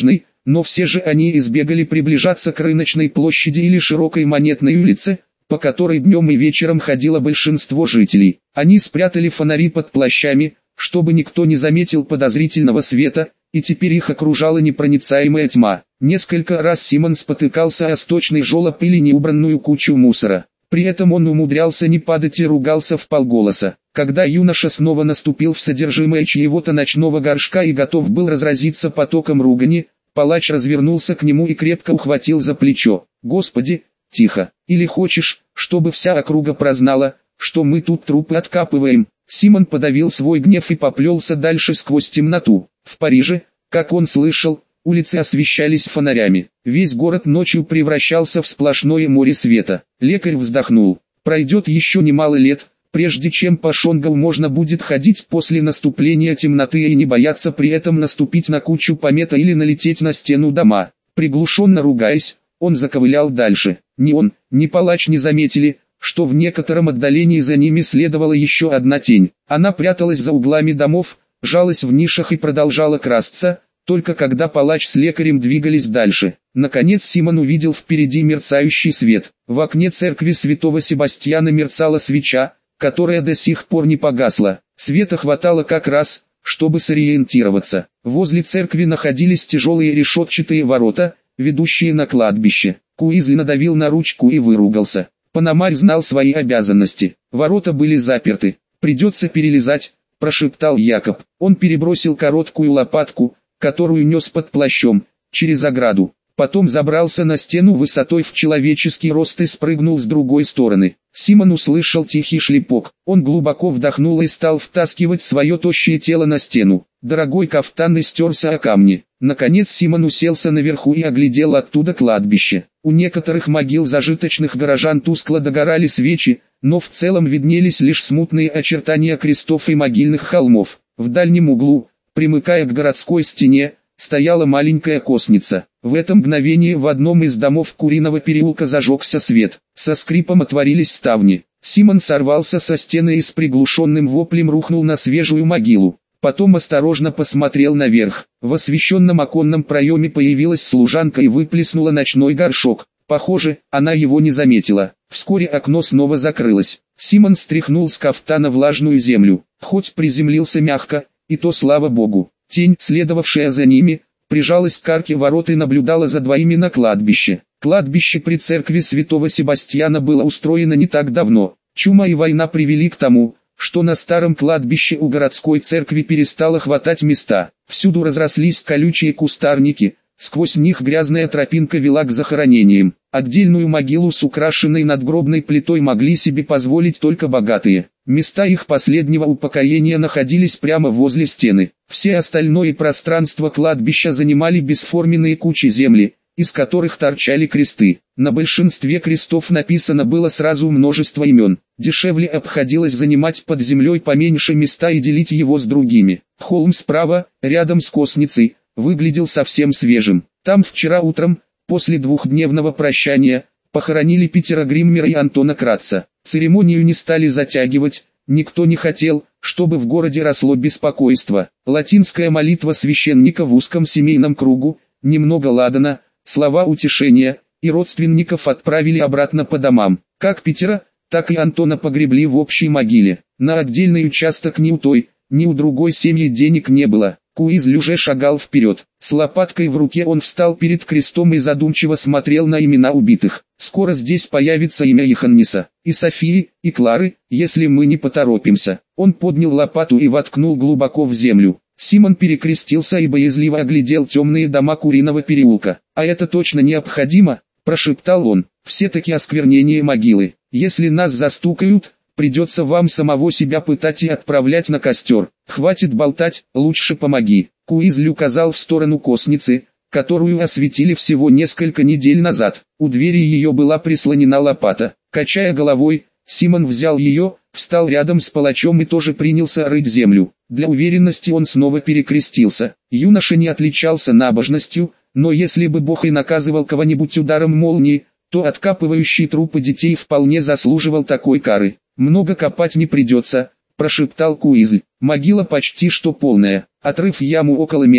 но все же они избегали приближаться к рыночной площади или широкой Монетной улице, по которой днем и вечером ходило большинство жителей. Они спрятали фонари под плащами, чтобы никто не заметил подозрительного света, и теперь их окружала непроницаемая тьма. Несколько раз Симон спотыкался о сточный желоб или неубранную кучу мусора. При этом он умудрялся не падать и ругался вполголоса. Когда юноша снова наступил в содержимое чьего-то ночного горшка и готов был разразиться потоком ругани, палач развернулся к нему и крепко ухватил за плечо. «Господи, тихо! Или хочешь, чтобы вся округа прознала, что мы тут трупы откапываем?» Симон подавил свой гнев и поплелся дальше сквозь темноту. В Париже, как он слышал, улицы освещались фонарями. Весь город ночью превращался в сплошное море света. Лекарь вздохнул. Пройдет еще немало лет, прежде чем по Шонгау можно будет ходить после наступления темноты и не бояться при этом наступить на кучу помета или налететь на стену дома. Приглушенно ругаясь, он заковылял дальше. Ни он, ни палач не заметили, что в некотором отдалении за ними следовала еще одна тень. Она пряталась за углами домов, жалась в нишах и продолжала красться, только когда палач с лекарем двигались дальше. Наконец Симон увидел впереди мерцающий свет. В окне церкви святого Себастьяна мерцала свеча, которая до сих пор не погасла. Света хватало как раз, чтобы сориентироваться. Возле церкви находились тяжелые решетчатые ворота, ведущие на кладбище. Куизли надавил на ручку и выругался. Пономарь знал свои обязанности. Ворота были заперты. «Придется перелезать», – прошептал Якоб. Он перебросил короткую лопатку, которую нес под плащом, через ограду. Потом забрался на стену высотой в человеческий рост и спрыгнул с другой стороны. Симон услышал тихий шлепок. Он глубоко вдохнул и стал втаскивать свое тощее тело на стену. Дорогой кафтан истерся о камни. Наконец Симон уселся наверху и оглядел оттуда кладбище. У некоторых могил зажиточных горожан тускло догорали свечи, но в целом виднелись лишь смутные очертания крестов и могильных холмов. В дальнем углу, примыкая к городской стене, стояла маленькая косница. В это мгновение в одном из домов Куриного переулка зажегся свет. Со скрипом отворились ставни. Симон сорвался со стены и с приглушенным воплем рухнул на свежую могилу. Потом осторожно посмотрел наверх. В освещенном оконном проеме появилась служанка и выплеснула ночной горшок. Похоже, она его не заметила. Вскоре окно снова закрылось. Симон стряхнул с кафтана влажную землю. Хоть приземлился мягко, и то слава богу. Тень, следовавшая за ними, прижалась к арке ворот и наблюдала за двоими на кладбище. Кладбище при церкви святого Себастьяна было устроено не так давно. Чума и война привели к тому, что на старом кладбище у городской церкви перестало хватать места. Всюду разрослись колючие кустарники, сквозь них грязная тропинка вела к захоронениям. Отдельную могилу с украшенной надгробной плитой могли себе позволить только богатые. Места их последнего упокоения находились прямо возле стены. Все остальное пространство кладбища занимали бесформенные кучи земли, из которых торчали кресты. На большинстве крестов написано было сразу множество имен. Дешевле обходилось занимать под землей поменьше места и делить его с другими. Холм справа, рядом с косницей, выглядел совсем свежим. Там вчера утром, после двухдневного прощания, похоронили Питера Гриммера и Антона Кратца. Церемонию не стали затягивать, никто не хотел, чтобы в городе росло беспокойство. Латинская молитва священника в узком семейном кругу, немного ладана, слова утешения, и родственников отправили обратно по домам. Как Питера, так и Антона погребли в общей могиле. На отдельный участок ни у той, ни у другой семьи денег не было. Куизли уже шагал вперед. С лопаткой в руке он встал перед крестом и задумчиво смотрел на имена убитых. Скоро здесь появится имя Йоханниса, и Софии, и Клары, если мы не поторопимся. Он поднял лопату и воткнул глубоко в землю. Симон перекрестился и боязливо оглядел темные дома Куриного переулка. «А это точно необходимо?» – прошептал он. «Все-таки осквернение могилы. Если нас застукают, придется вам самого себя пытать и отправлять на костер. Хватит болтать, лучше помоги». Куизли указал в сторону косницы, которую осветили всего несколько недель назад. У двери ее была прислонена лопата. Качая головой, Симон взял ее, встал рядом с палачом и тоже принялся рыть землю. Для уверенности он снова перекрестился. Юноша не отличался набожностью, но если бы Бог и наказывал кого-нибудь ударом молнии, то откапывающий трупы детей вполне заслуживал такой кары. «Много копать не придется», – прошептал Куизли. «Могила почти что полная. Отрыв яму около метра,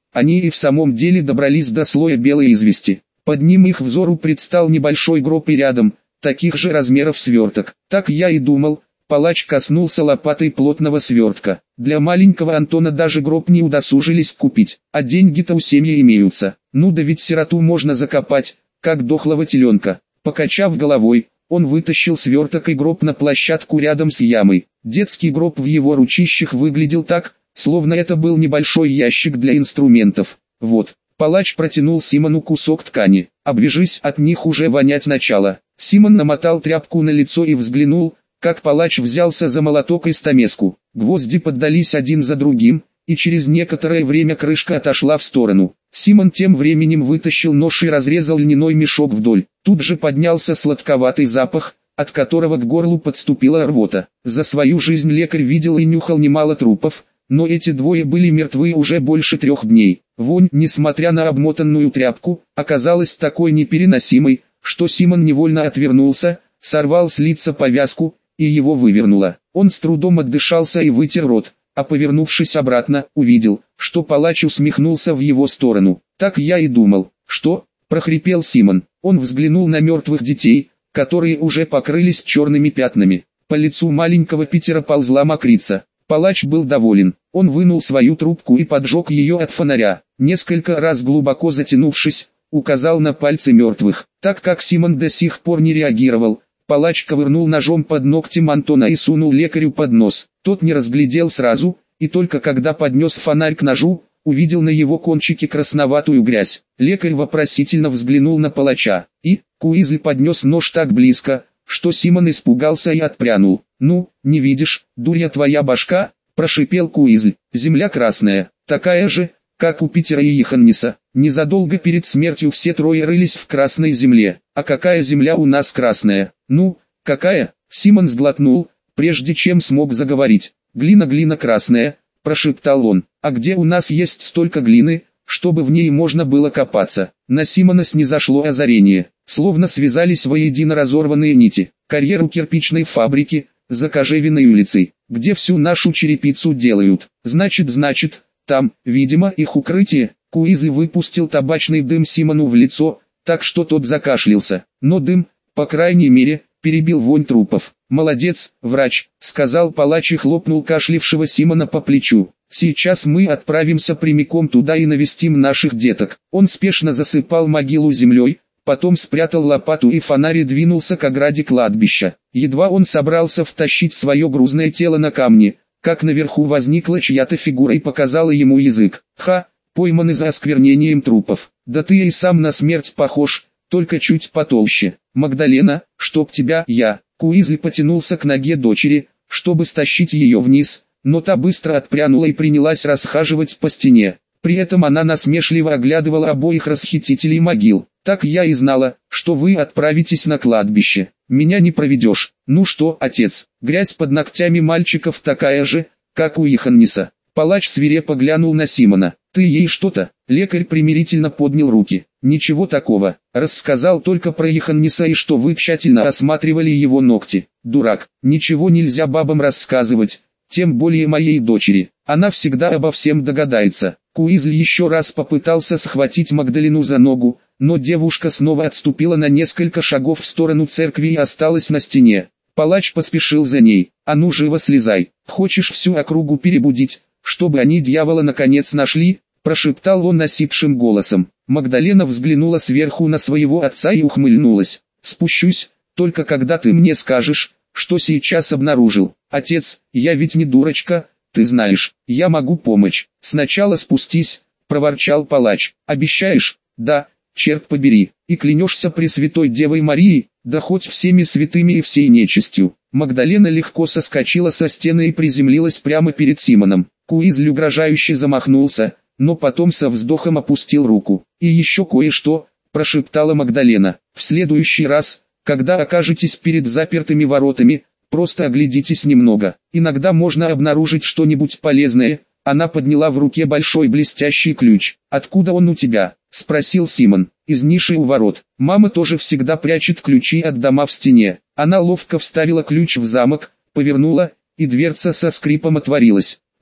Они и в самом деле добрались до слоя белой извести. Под ним их взору предстал небольшой гроб и рядом, таких же размеров сверток. Так я и думал. Палач коснулся лопатой плотного свертка. Для маленького Антона даже гроб не удосужились купить, а деньги-то у семьи имеются. Ну да ведь сироту можно закопать, как дохлого теленка. Покачав головой, он вытащил сверток и гроб на площадку рядом с ямой. Детский гроб в его ручищах выглядел так, словно это был небольшой ящик для инструментов. Вот, палач протянул Симону кусок ткани. Обвяжись, от них уже вонять начало. Симон намотал тряпку на лицо и взглянул, как палач взялся за молоток и стамеску. Гвозди поддались один за другим, и через некоторое время крышка отошла в сторону. Симон тем временем вытащил нож и разрезал льняной мешок вдоль. Тут же поднялся сладковатый запах, от которого к горлу подступила рвота. За свою жизнь лекарь видел и нюхал немало трупов, но эти двое были мертвы уже больше трех дней. Вонь, несмотря на обмотанную тряпку, оказалась такой непереносимой, что Симон невольно отвернулся, сорвал с лица повязку, и его вывернуло. Он с трудом отдышался и вытер рот, а повернувшись обратно, увидел, что палач усмехнулся в его сторону. «Так я и думал». «Что?» – прохрипел Симон. Он взглянул на мертвых детей, которые уже покрылись черными пятнами. По лицу маленького Питера ползла мокрица. Палач был доволен. Он вынул свою трубку и поджег ее от фонаря. Несколько раз глубоко затянувшись, указал на пальцы мертвых. Так как Симон до сих пор не реагировал, палач ковырнул ножом под ногтем Антона и сунул лекарю под нос. Тот не разглядел сразу, и только когда поднес фонарь к ножу, увидел на его кончике красноватую грязь. Лекарь вопросительно взглянул на палача, и Куизли поднес нож так близко, что Симон испугался и отпрянул. «Ну, не видишь, дурья твоя башка?» – прошипел Куизль. «Земля красная, такая же, как у Питера и Йоханниса. Незадолго перед смертью все трое рылись в красной земле. А какая земля у нас красная?» «Ну, какая?» – Симон сглотнул, прежде чем смог заговорить. «Глина, глина красная», – прошептал он. «А где у нас есть столько глины, чтобы в ней можно было копаться?» На Симона снизошло озарение, словно связались воедино разорванные нити. Карьеру кирпичной фабрики, за Кожевиной улицей, где всю нашу черепицу делают. Значит, значит, там, видимо, их укрытие. Куизли выпустил табачный дым Симону в лицо, так что тот закашлялся. Но дым, по крайней мере, перебил вонь трупов. «Молодец, врач», — сказал палач и хлопнул кашлявшего Симона по плечу. «Сейчас мы отправимся прямиком туда и навестим наших деток». Он спешно засыпал могилу землей, потом спрятал лопату и фонарь и двинулся к ограде кладбища. Едва он собрался втащить свое грузное тело на камни, как наверху возникла чья-то фигура и показала ему язык. «Ха, пойманы за осквернением трупов. Да ты и сам на смерть похож, только чуть потолще. Магдалена, чтоб тебя, я». Куизли потянулся к ноге дочери, чтобы стащить ее вниз, но та быстро отпрянула и принялась расхаживать по стене. При этом она насмешливо оглядывала обоих расхитителей могил. «Так я и знала, что вы отправитесь на кладбище. Меня не проведешь. Ну что, отец, грязь под ногтями мальчиков такая же, как у Йоханниса». Палач свирепо глянул на Симона. «Ты ей что-то?» Лекарь примирительно поднял руки. «Ничего такого. Рассказал только про Йоханниса и что вы тщательно осматривали его ногти. Дурак, ничего нельзя бабам рассказывать, тем более моей дочери. Она всегда обо всем догадается». Куизли еще раз попытался схватить Магдалену за ногу, но девушка снова отступила на несколько шагов в сторону церкви и осталась на стене. Палач поспешил за ней. «А ну живо слезай. Хочешь всю округу перебудить, чтобы они дьявола наконец нашли?» – прошептал он осипшим голосом. Магдалена взглянула сверху на своего отца и ухмыльнулась. «Спущусь, только когда ты мне скажешь, что сейчас обнаружил. Отец, я ведь не дурочка, ты знаешь, я могу помочь. Сначала спустись», – проворчал палач. «Обещаешь?» «Да, черт побери, и клянешься Пресвятой Девой Марией, да хоть всеми святыми и всей нечистью». Магдалена легко соскочила со стены и приземлилась прямо перед Симоном. Куизли угрожающе замахнулся, но потом со вздохом опустил руку. «И еще кое-что», – прошептала Магдалена. «В следующий раз, когда окажетесь перед запертыми воротами, просто оглядитесь немного. Иногда можно обнаружить что-нибудь полезное». Она подняла в руке большой блестящий ключ. «Откуда он у тебя?» – спросил Симон. «Из ниши у ворот. Мама тоже всегда прячет ключи от дома в стене». Она ловко вставила ключ в замок, повернула, и дверца со скрипом отворилась.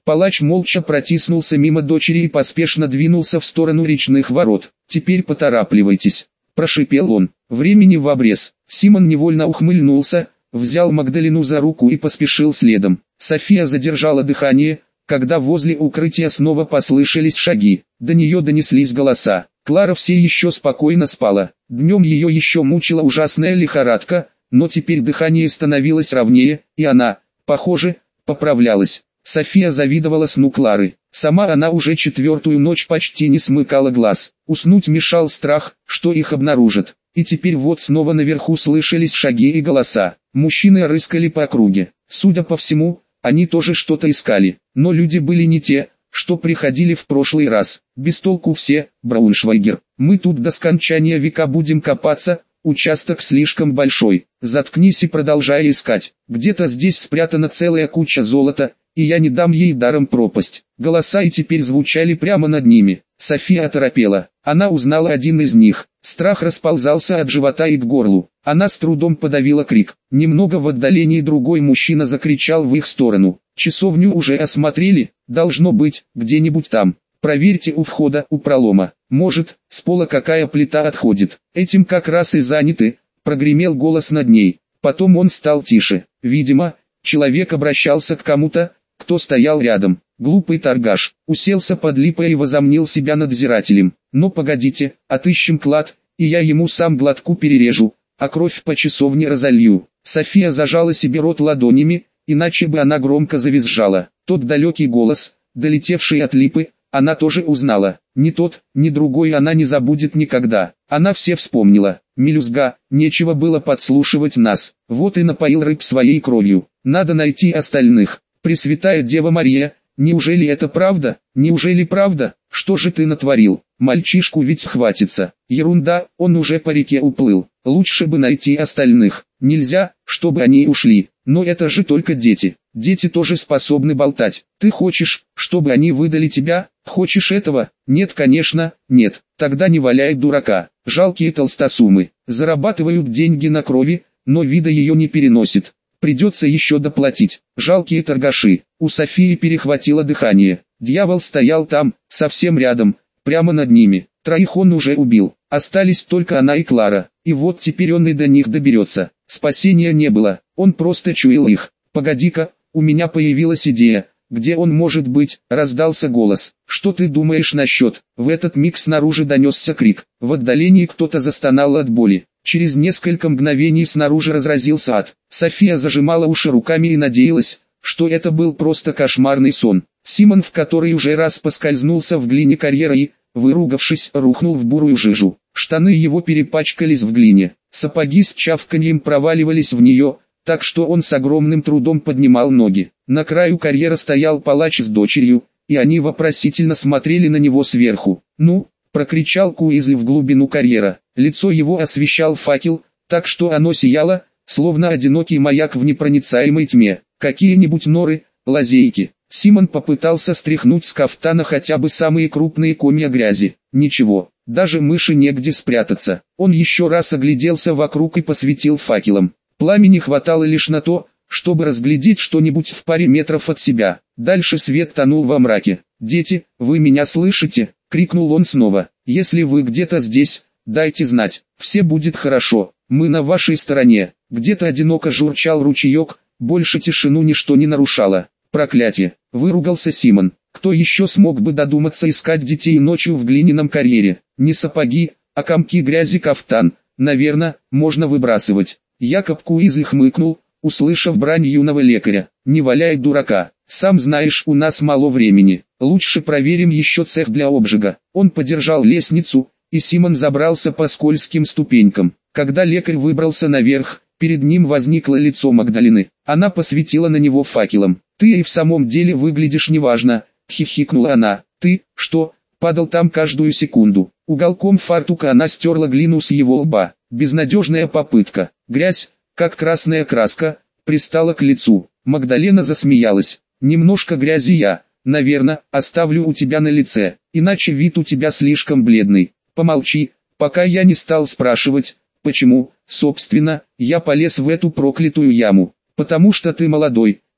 Палач молча протиснулся мимо дочери и поспешно двинулся в сторону речных ворот. «Теперь поторапливайтесь», – прошипел он. «Времени в обрез». Симон невольно ухмыльнулся, взял Магдалену за руку и поспешил следом. София задержала дыхание, когда возле укрытия снова послышались шаги. До нее донеслись голоса. Клара все еще спокойно спала. Днем ее еще мучила ужасная лихорадка, но теперь дыхание становилось ровнее, и она, похоже, поправлялась. София завидовала сну Клары. Сама она уже четвертую ночь почти не смыкала глаз. Уснуть мешал страх, что их обнаружат. И теперь вот снова наверху слышались шаги и голоса. Мужчины рыскали по округе. Судя по всему, они тоже что-то искали. Но люди были не те, что приходили в прошлый раз. Без толку все, Брауншвайгер. Мы тут до скончания века будем копаться, участок слишком большой. Заткнись и продолжай искать. Где-то здесь спрятана целая куча золота, и я не дам ей даром пропасть. Голоса и теперь звучали прямо над ними. София оторопела. Она узнала один из них. Страх расползался от живота и к горлу. Она с трудом подавила крик. Немного в отдалении другой мужчина закричал в их сторону. Часовню уже осмотрели, должно быть, где-нибудь там. Проверьте у входа, у пролома. Может, с пола какая плита отходит. Этим как раз и заняты, прогремел голос над ней. Потом он стал тише. Видимо, человек обращался к кому-то, кто стоял рядом. Глупый торгаш, уселся под липой и возомнил себя надзирателем. Но погодите, отыщем клад, и я ему сам глотку перережу, а кровь по часовне разолью. София зажала себе рот ладонями, иначе бы она громко завизжала. Тот далекий голос, долетевший от липы, она тоже узнала. Ни тот, ни другой она не забудет никогда. Она все вспомнила. Мелюзга, нечего было подслушивать нас. Вот и напоил рыб своей кровью. Надо найти остальных. Пресвятая Дева Мария, неужели это правда? Неужели правда? Что же ты натворил? Мальчишку ведь хватится. Ерунда, он уже по реке уплыл. Лучше бы найти остальных. Нельзя, чтобы они ушли. Но это же только дети. Дети тоже способны болтать. Ты хочешь, чтобы они выдали тебя? Хочешь этого? Нет, конечно, нет. Тогда не валяй дурака. Жалкие толстосумы. Зарабатывают деньги на крови, но вида ее не переносит. Придется еще доплатить. Жалкие торгаши. У Софии перехватило дыхание. Дьявол стоял там, совсем рядом, прямо над ними. Троих он уже убил. Остались только она и Клара. И вот теперь он и до них доберется. Спасения не было. Он просто чуял их. «Погоди-ка, у меня появилась идея. Где он может быть?» – раздался голос. «Что ты думаешь насчет?» В этот миг снаружи донесся крик. В отдалении кто-то застонал от боли. Через несколько мгновений снаружи разразился ад. София зажимала уши руками и надеялась, что это был просто кошмарный сон. Симон в который уже раз поскользнулся в глине карьера и, выругавшись, рухнул в бурую жижу. Штаны его перепачкались в глине. Сапоги с чавканьем проваливались в нее, так что он с огромным трудом поднимал ноги. На краю карьера стоял палач с дочерью, и они вопросительно смотрели на него сверху. «Ну?» – прокричал Куизли в глубину карьера. Лицо его освещал факел, так что оно сияло, словно одинокий маяк в непроницаемой тьме. «Какие-нибудь норы, лазейки?» Симон попытался стряхнуть с кафтана хотя бы самые крупные комья грязи. Ничего, даже мыши негде спрятаться. Он еще раз огляделся вокруг и посветил факелом. Пламени хватало лишь на то, чтобы разглядеть что-нибудь в паре метров от себя. Дальше свет тонул во мраке. «Дети, вы меня слышите?» — крикнул он снова. «Если вы где-то здесь, дайте знать. Все будет хорошо. Мы на вашей стороне». Где-то одиноко журчал ручеек, больше тишину ничто не нарушало. «Проклятие!» — выругался Симон. «Кто еще смог бы додуматься искать детей ночью в глиняном карьере? Не сапоги, а комки грязи кафтан. Наверное, можно выбрасывать». Якоб Куизли хмыкнул, услышав брань юного лекаря. «Не валяй дурака, сам знаешь, у нас мало времени. Лучше проверим еще цех для обжига». Он подержал лестницу, и Симон забрался по скользким ступенькам. Когда лекарь выбрался наверх, перед ним возникло лицо Магдалены. Она посветила на него факелом. «Ты и в самом деле выглядишь неважно», — хихикнула она. «Ты, что, падал там каждую секунду?» Уголком фартука она стерла глину с его лба. Безнадежная попытка. Грязь, как красная краска, пристала к лицу. Магдалена засмеялась. «Немножко грязи я, наверное, оставлю у тебя на лице, иначе вид у тебя слишком бледный. Помолчи, пока я не стал спрашивать, почему, собственно, я полез в эту проклятую яму. Потому что ты молодой,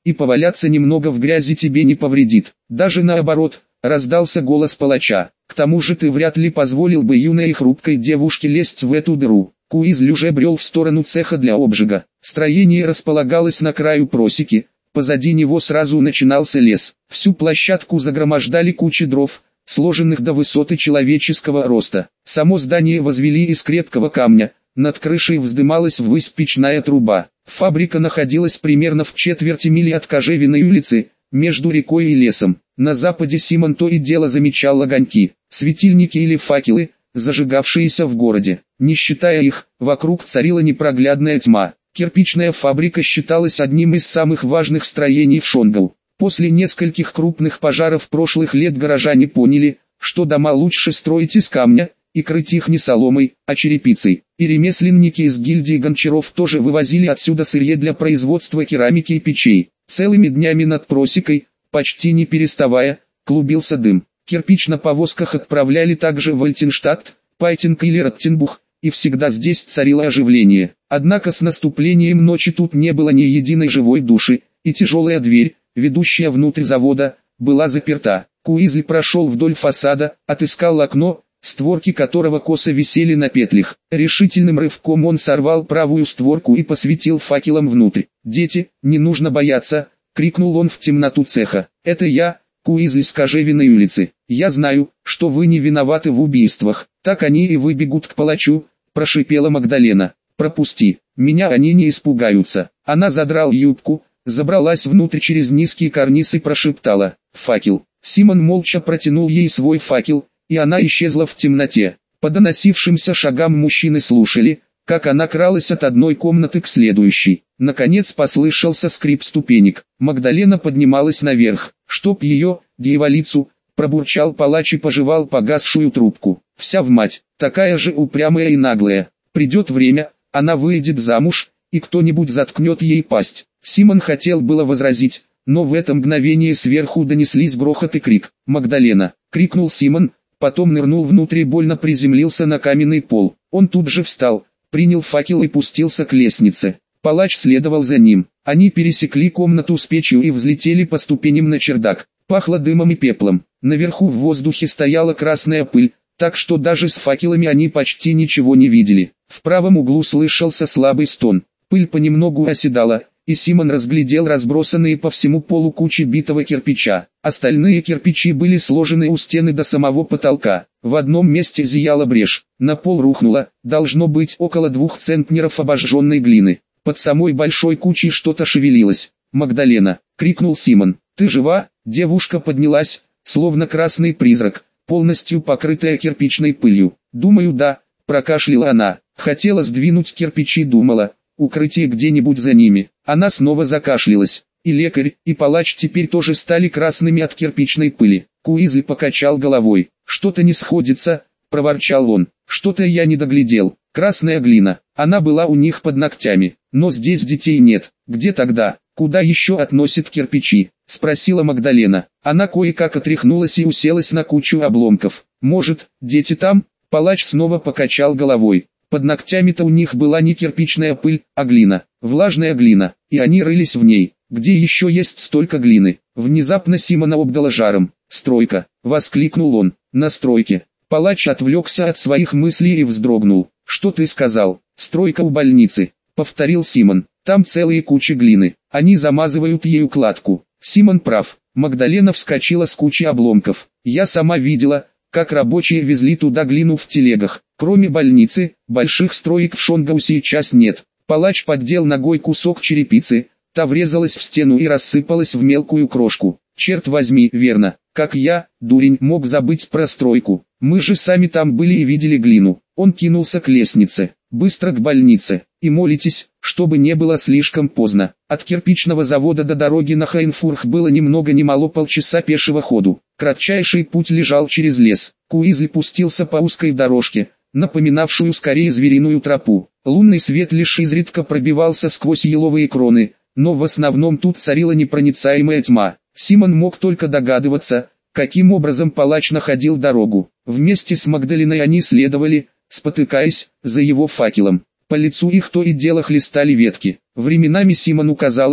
и поваляться немного в грязи тебе не повредит. Даже наоборот, раздался голос палача. К тому же ты вряд ли позволил бы юной и хрупкой девушке лезть в эту дыру. Куизль уже брел в сторону цеха для обжига. Строение располагалось на краю просеки, позади него сразу начинался лес. Всю площадку загромождали кучи дров, сложенных до высоты человеческого роста. Само здание возвели из крепкого камня, над крышей вздымалась ввысь печная труба. Фабрика находилась примерно в четверти мили от Кожевиной улицы, между рекой и лесом. На западе Симон то и дело замечал огоньки, светильники или факелы, зажигавшиеся в городе. Не считая их, вокруг царила непроглядная тьма. Кирпичная фабрика считалась одним из самых важных строений в Шонгау. После нескольких крупных пожаров прошлых лет горожане поняли, что дома лучше строить из камня, и крыть их не соломой, а черепицей. И ремесленники из гильдии гончаров тоже вывозили отсюда сырье для производства керамики и печей. Целыми днями над просекой, почти не переставая, клубился дым. Кирпич на повозках отправляли также в Альтенштадт, Пайтинг или Роттенбух, и всегда здесь царило оживление. Однако с наступлением ночи тут не было ни единой живой души, и тяжелая дверь, ведущая внутрь завода, была заперта. Куизль прошел вдоль фасада, отыскал окно, створки которого косо висели на петлях. Решительным рывком он сорвал правую створку и посветил факелом внутрь. «Дети, не нужно бояться!» — крикнул он в темноту цеха. «Это я, Куизль с Кожевиной улицы. Я знаю, что вы не виноваты в убийствах. Так они и выбегут к палачу», — прошипела Магдалена. «Пропусти, меня они не испугаются». Она задрала юбку, забралась внутрь через низкий карниз и прошептала: «Факел». Симон молча протянул ей свой факел, и она исчезла в темноте. По доносившимся шагам мужчины слушали, как она кралась от одной комнаты к следующей. Наконец послышался скрип ступенек. Магдалена поднималась наверх. «Чтоб ее, дьяволицу!» — пробурчал палач и пожевал погасшую трубку. «Вся в мать, такая же упрямая и наглая. Придет время, она выйдет замуж, и кто-нибудь заткнет ей пасть». Симон хотел было возразить, но в это мгновение сверху донеслись грохот и крик. «Магдалена!» — крикнул Симон, потом нырнул внутрь и больно приземлился на каменный пол. Он тут же встал, принял факел и пустился к лестнице. Палач следовал за ним. Они пересекли комнату с печью и взлетели по ступеням на чердак. Пахло дымом и пеплом. Наверху в воздухе стояла красная пыль, так что даже с факелами они почти ничего не видели. В правом углу слышался слабый стон. Пыль понемногу оседала, и Симон разглядел разбросанные по всему полу кучи битого кирпича. Остальные кирпичи были сложены у стены до самого потолка. В одном месте зияла брешь. На пол рухнуло, должно быть, около двух центнеров обожженной глины. Под самой большой кучей что-то шевелилось. «Магдалена!» — крикнул Симон. «Ты жива?» Девушка поднялась, словно красный призрак, полностью покрытая кирпичной пылью. «Думаю, да», — прокашляла она. Хотела сдвинуть кирпичи, думала, укрытие где-нибудь за ними. Она снова закашлялась. И лекарь, и палач теперь тоже стали красными от кирпичной пыли. Куизль покачал головой. «Что-то не сходится», — проворчал он. «Что-то я не доглядел. Красная глина. Она была у них под ногтями. Но здесь детей нет. Где тогда? Куда еще относят кирпичи?» — спросила Магдалена. Она кое-как отряхнулась и уселась на кучу обломков. «Может, дети там?» Палач снова покачал головой. Под ногтями-то у них была не кирпичная пыль, а глина. Влажная глина. И они рылись в ней. Где еще есть столько глины? Внезапно Симона обдало жаром. «Стройка!» — воскликнул он. «На стройке!» Палач отвлекся от своих мыслей и вздрогнул. «Что ты сказал?» «Стройка у больницы», — повторил Симон. «Там целые кучи глины. Они замазывают ею кладку». Симон прав. Магдалена вскочила с кучи обломков. «Я сама видела, как рабочие везли туда глину в телегах. Кроме больницы, больших строек в Шонгау сейчас нет». Палач поддел ногой кусок черепицы, та врезалась в стену и рассыпалась в мелкую крошку. «Черт возьми, верно, как я, дурень, мог забыть про стройку. Мы же сами там были и видели глину». Он кинулся к лестнице, быстро к больнице, и молитесь, чтобы не было слишком поздно. От кирпичного завода до дороги на Хайнфурх было ни много ни мало полчаса пешего ходу. Кратчайший путь лежал через лес. Куизль пустился по узкой дорожке, напоминавшую скорее звериную тропу. Лунный свет лишь изредка пробивался сквозь еловые кроны, но в основном тут царила непроницаемая тьма. Симон мог только догадываться, каким образом палач находил дорогу. Вместе с Магдаленой они следовали, спотыкаясь, за его факелом. По лицу их то и дело хлестали ветки. Временами Симону казалось,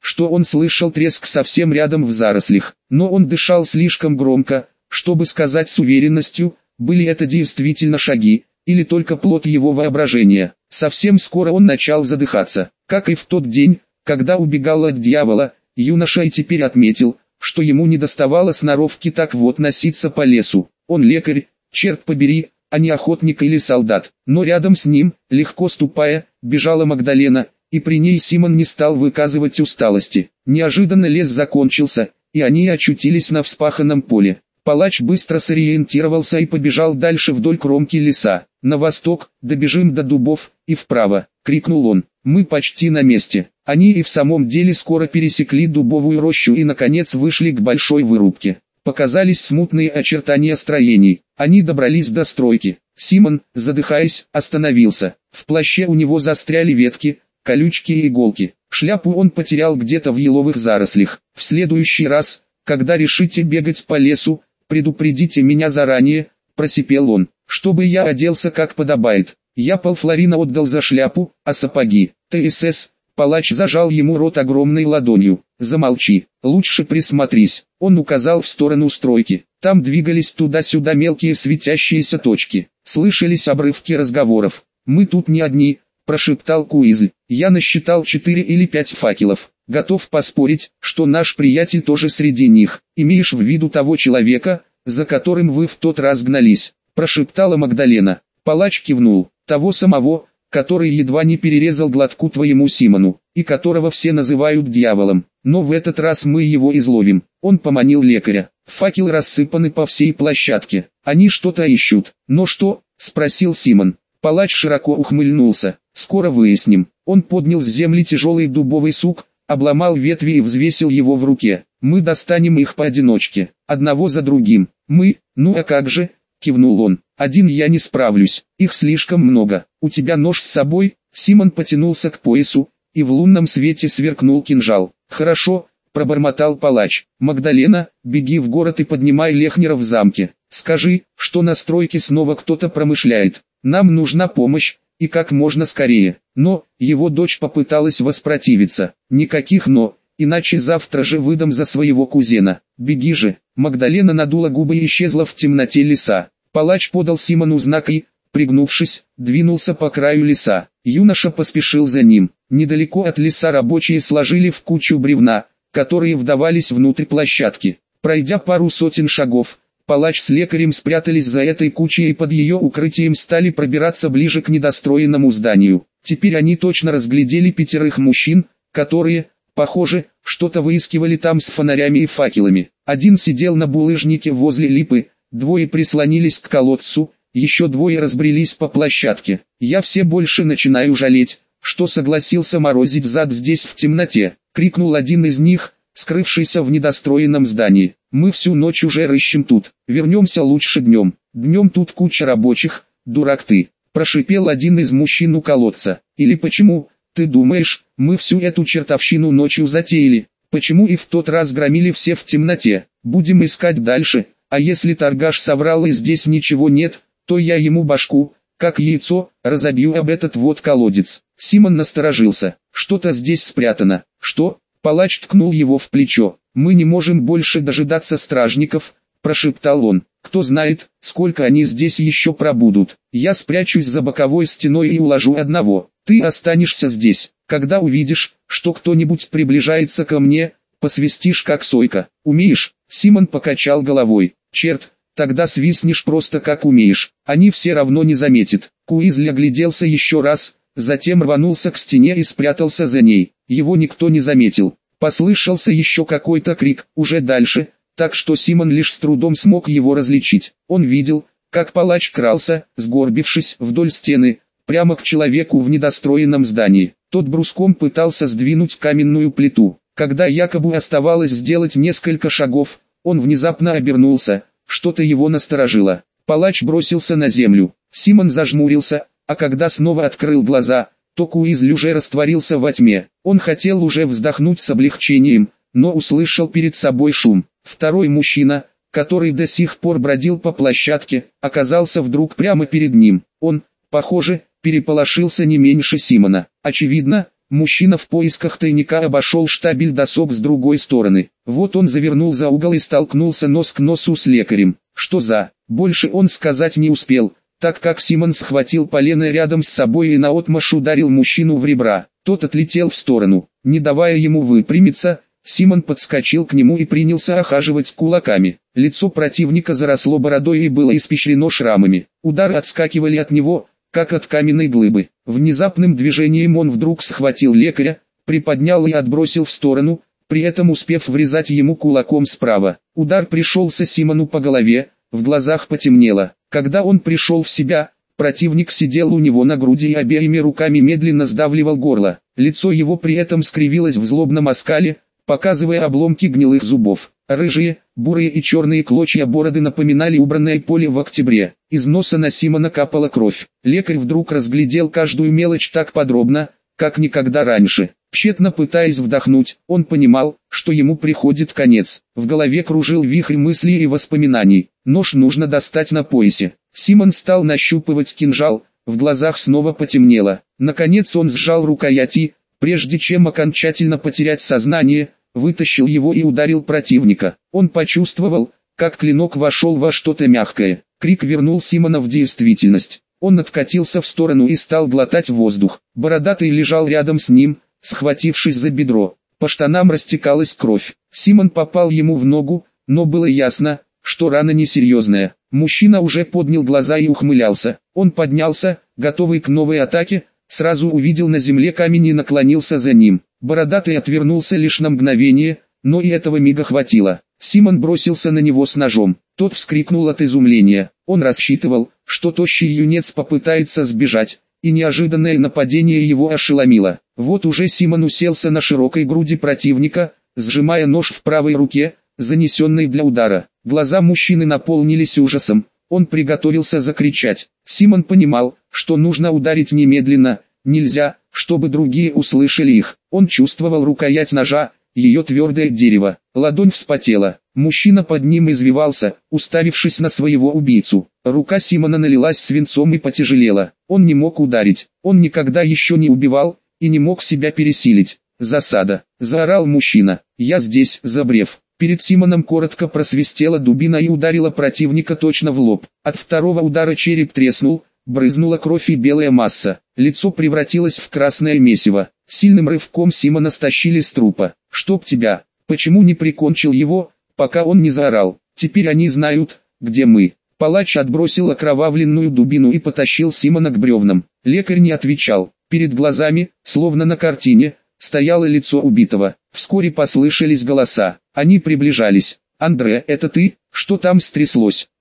что он слышал треск совсем рядом в зарослях, но он дышал слишком громко, чтобы сказать с уверенностью, были это действительно шаги, или только плод его воображения. Совсем скоро он начал задыхаться, как и в тот день, когда убегал от дьявола. Юноша и теперь отметил, что ему недоставало сноровки так вот носиться по лесу. Он лекарь, черт побери, а не охотник или солдат. Но рядом с ним, легко ступая, бежала Магдалена, и при ней Симон не стал выказывать усталости. Неожиданно лес закончился, и они очутились на вспаханном поле. Палач быстро сориентировался и побежал дальше вдоль кромки леса. «На восток, добежим до дубов, и вправо!» — крикнул он. «Мы почти на месте». Они и в самом деле скоро пересекли дубовую рощу и наконец вышли к большой вырубке. Показались смутные очертания строений. Они добрались до стройки. Симон, задыхаясь, остановился. В плаще у него застряли ветки, колючки и иголки. Шляпу он потерял где-то в еловых зарослях. «В следующий раз, когда решите бегать по лесу, предупредите меня заранее», — просипел он, — «чтобы я оделся как подобает». Я полфлорина отдал за шляпу, а сапоги — ТСС. Палач зажал ему рот огромной ладонью. «Замолчи, лучше присмотрись». Он указал в сторону стройки. Там двигались туда-сюда мелкие светящиеся точки. Слышались обрывки разговоров. «Мы тут не одни», — прошептал Куизль. «Я насчитал четыре или пять факелов. Готов поспорить, что наш приятель тоже среди них. Имеешь в виду того человека, за которым вы в тот раз гнались?» — прошептала Магдалена. Палач кивнул. «Того самого, который едва не перерезал глотку твоему Симону, и которого все называют дьяволом. Но в этот раз мы его изловим». Он поманил лекаря. Факелы рассыпаны по всей площадке. «Они что-то ищут». «Но что?» — спросил Симон. Палач широко ухмыльнулся. «Скоро выясним». Он поднял с земли тяжелый дубовый сук, обломал ветви и взвесил его в руке. «Мы достанем их поодиночке, одного за другим». «Мы? Ну а как же?» — кивнул он. «Один я не справлюсь, их слишком много. У тебя нож с собой?» Симон потянулся к поясу, и в лунном свете сверкнул кинжал. «Хорошо», — пробормотал палач. «Магдалена, беги в город и поднимай Лехнера в замке. Скажи, что на стройке снова кто-то промышляет. Нам нужна помощь, и как можно скорее». Но, его дочь попыталась воспротивиться. «Никаких «но», иначе завтра же выдам за своего кузена. Беги же». Магдалена надула губы и исчезла в темноте леса. Палач подал Симону знак и, пригнувшись, двинулся по краю леса. Юноша поспешил за ним. Недалеко от леса рабочие сложили в кучу бревна, которые вдавались внутрь площадки. Пройдя пару сотен шагов, палач с лекарем спрятались за этой кучей и под ее укрытием стали пробираться ближе к недостроенному зданию. Теперь они точно разглядели пятерых мужчин, которые, похоже, что-то выискивали там с фонарями и факелами. Один сидел на булыжнике возле липы, двое прислонились к колодцу, еще двое разбрелись по площадке. «Я все больше начинаю жалеть, что согласился морозить зад здесь в темноте», — крикнул один из них, скрывшийся в недостроенном здании. «Мы всю ночь уже рыщем тут, вернемся лучше днем. Днем тут куча рабочих, дурак ты», — прошипел один из мужчин у колодца. «Или почему, ты думаешь, мы всю эту чертовщину ночью затеяли? Почему и в тот раз громили все в темноте? Будем искать дальше, а если торгаш соврал и здесь ничего нет, то я ему башку, как яйцо, разобью об этот вот колодец». Симон насторожился. «Что-то здесь спрятано». «Что?» Палач ткнул его в плечо. «Мы не можем больше дожидаться стражников», — прошептал он. «Кто знает, сколько они здесь еще пробудут. Я спрячусь за боковой стеной и уложу одного. Ты останешься здесь. Когда увидишь, что кто-нибудь приближается ко мне, посвистишь как сойка. Умеешь?» Симон покачал головой. «Черт, тогда свистнешь просто как умеешь. Они все равно не заметят». Куизль огляделся еще раз, затем рванулся к стене и спрятался за ней. Его никто не заметил. Послышался еще какой-то крик, уже дальше, так что Симон лишь с трудом смог его различить. Он видел, как палач крался, сгорбившись вдоль стены, прямо к человеку в недостроенном здании. Тот бруском пытался сдвинуть каменную плиту. Когда якобы оставалось сделать несколько шагов, он внезапно обернулся, что-то его насторожило. Палач бросился на землю. Симон зажмурился, а когда снова открыл глаза, то Куизль уже растворился во тьме. Он хотел уже вздохнуть с облегчением, но услышал перед собой шум. Второй мужчина, который до сих пор бродил по площадке, оказался вдруг прямо перед ним. Он, похоже, переполошился не меньше Симона. Очевидно, Мужчина в поисках тайника обошел штабель досок с другой стороны. Вот он завернул за угол и столкнулся нос к носу с лекарем. Что за... Больше он сказать не успел, так как Симон схватил полено рядом с собой и наотмашь ударил мужчину в ребра. Тот отлетел в сторону. Не давая ему выпрямиться, Симон подскочил к нему и принялся охаживать кулаками. Лицо противника заросло бородой и было испещрено шрамами. Удары отскакивали от него, как от каменной глыбы. Внезапным движением он вдруг схватил лекаря, приподнял и отбросил в сторону, при этом успев врезать ему кулаком справа. Удар пришелся Симону по голове, в глазах потемнело. Когда он пришел в себя, противник сидел у него на груди и обеими руками медленно сдавливал горло. Лицо его при этом скривилось в злобном оскале, показывая обломки гнилых зубов. Рыжие, бурые и черные клочья бороды напоминали убранное поле в октябре. Из носа на Симона капала кровь. Лекарь вдруг разглядел каждую мелочь так подробно, как никогда раньше. Тщетно пытаясь вдохнуть, он понимал, что ему приходит конец. В голове кружил вихрь мыслей и воспоминаний. Нож нужно достать на поясе. Симон стал нащупывать кинжал, в глазах снова потемнело. Наконец он сжал рукояти, прежде чем окончательно потерять сознание, вытащил его и ударил противника. Он почувствовал, как клинок вошел во что-то мягкое. Крик вернул Симона в действительность. Он откатился в сторону и стал глотать воздух. Бородатый лежал рядом с ним, схватившись за бедро. По штанам растекалась кровь. Симон попал ему в ногу, но было ясно, что рана несерьезная. Мужчина уже поднял глаза и ухмылялся. Он поднялся, готовый к новой атаке, сразу увидел на земле камень и наклонился за ним. Бородатый отвернулся лишь на мгновение, но и этого мига хватило. Симон бросился на него с ножом. Тот вскрикнул от изумления. Он рассчитывал, что тощий юнец попытается сбежать, и неожиданное нападение его ошеломило. Вот уже Симон уселся на широкой груди противника, сжимая нож в правой руке, занесенный для удара. Глаза мужчины наполнились ужасом. Он приготовился закричать. Симон понимал, что нужно ударить немедленно, нельзя, чтобы другие услышали их. Он чувствовал рукоять ножа, ее твердое дерево. Ладонь вспотела. Мужчина под ним извивался, уставившись на своего убийцу. Рука Симона налилась свинцом и потяжелела. Он не мог ударить. Он никогда еще не убивал, и не мог себя пересилить. «Засада!» – заорал мужчина. «Я здесь!» – забрев. Перед Симоном коротко просвистела дубина и ударила противника точно в лоб. От второго удара череп треснул, брызнула кровь и белая масса. Лицо превратилось в красное месиво. Сильным рывком Симона стащили с трупа. «Чтоб тебя! Почему не прикончил его, пока он не заорал? Теперь они знают, где мы». Палач отбросил окровавленную дубину и потащил Симона к бревнам. Лекарь не отвечал. Перед глазами, словно на картине, стояло лицо убитого. Вскоре послышались голоса. Они приближались. «Андре, это ты? Что там стряслось?»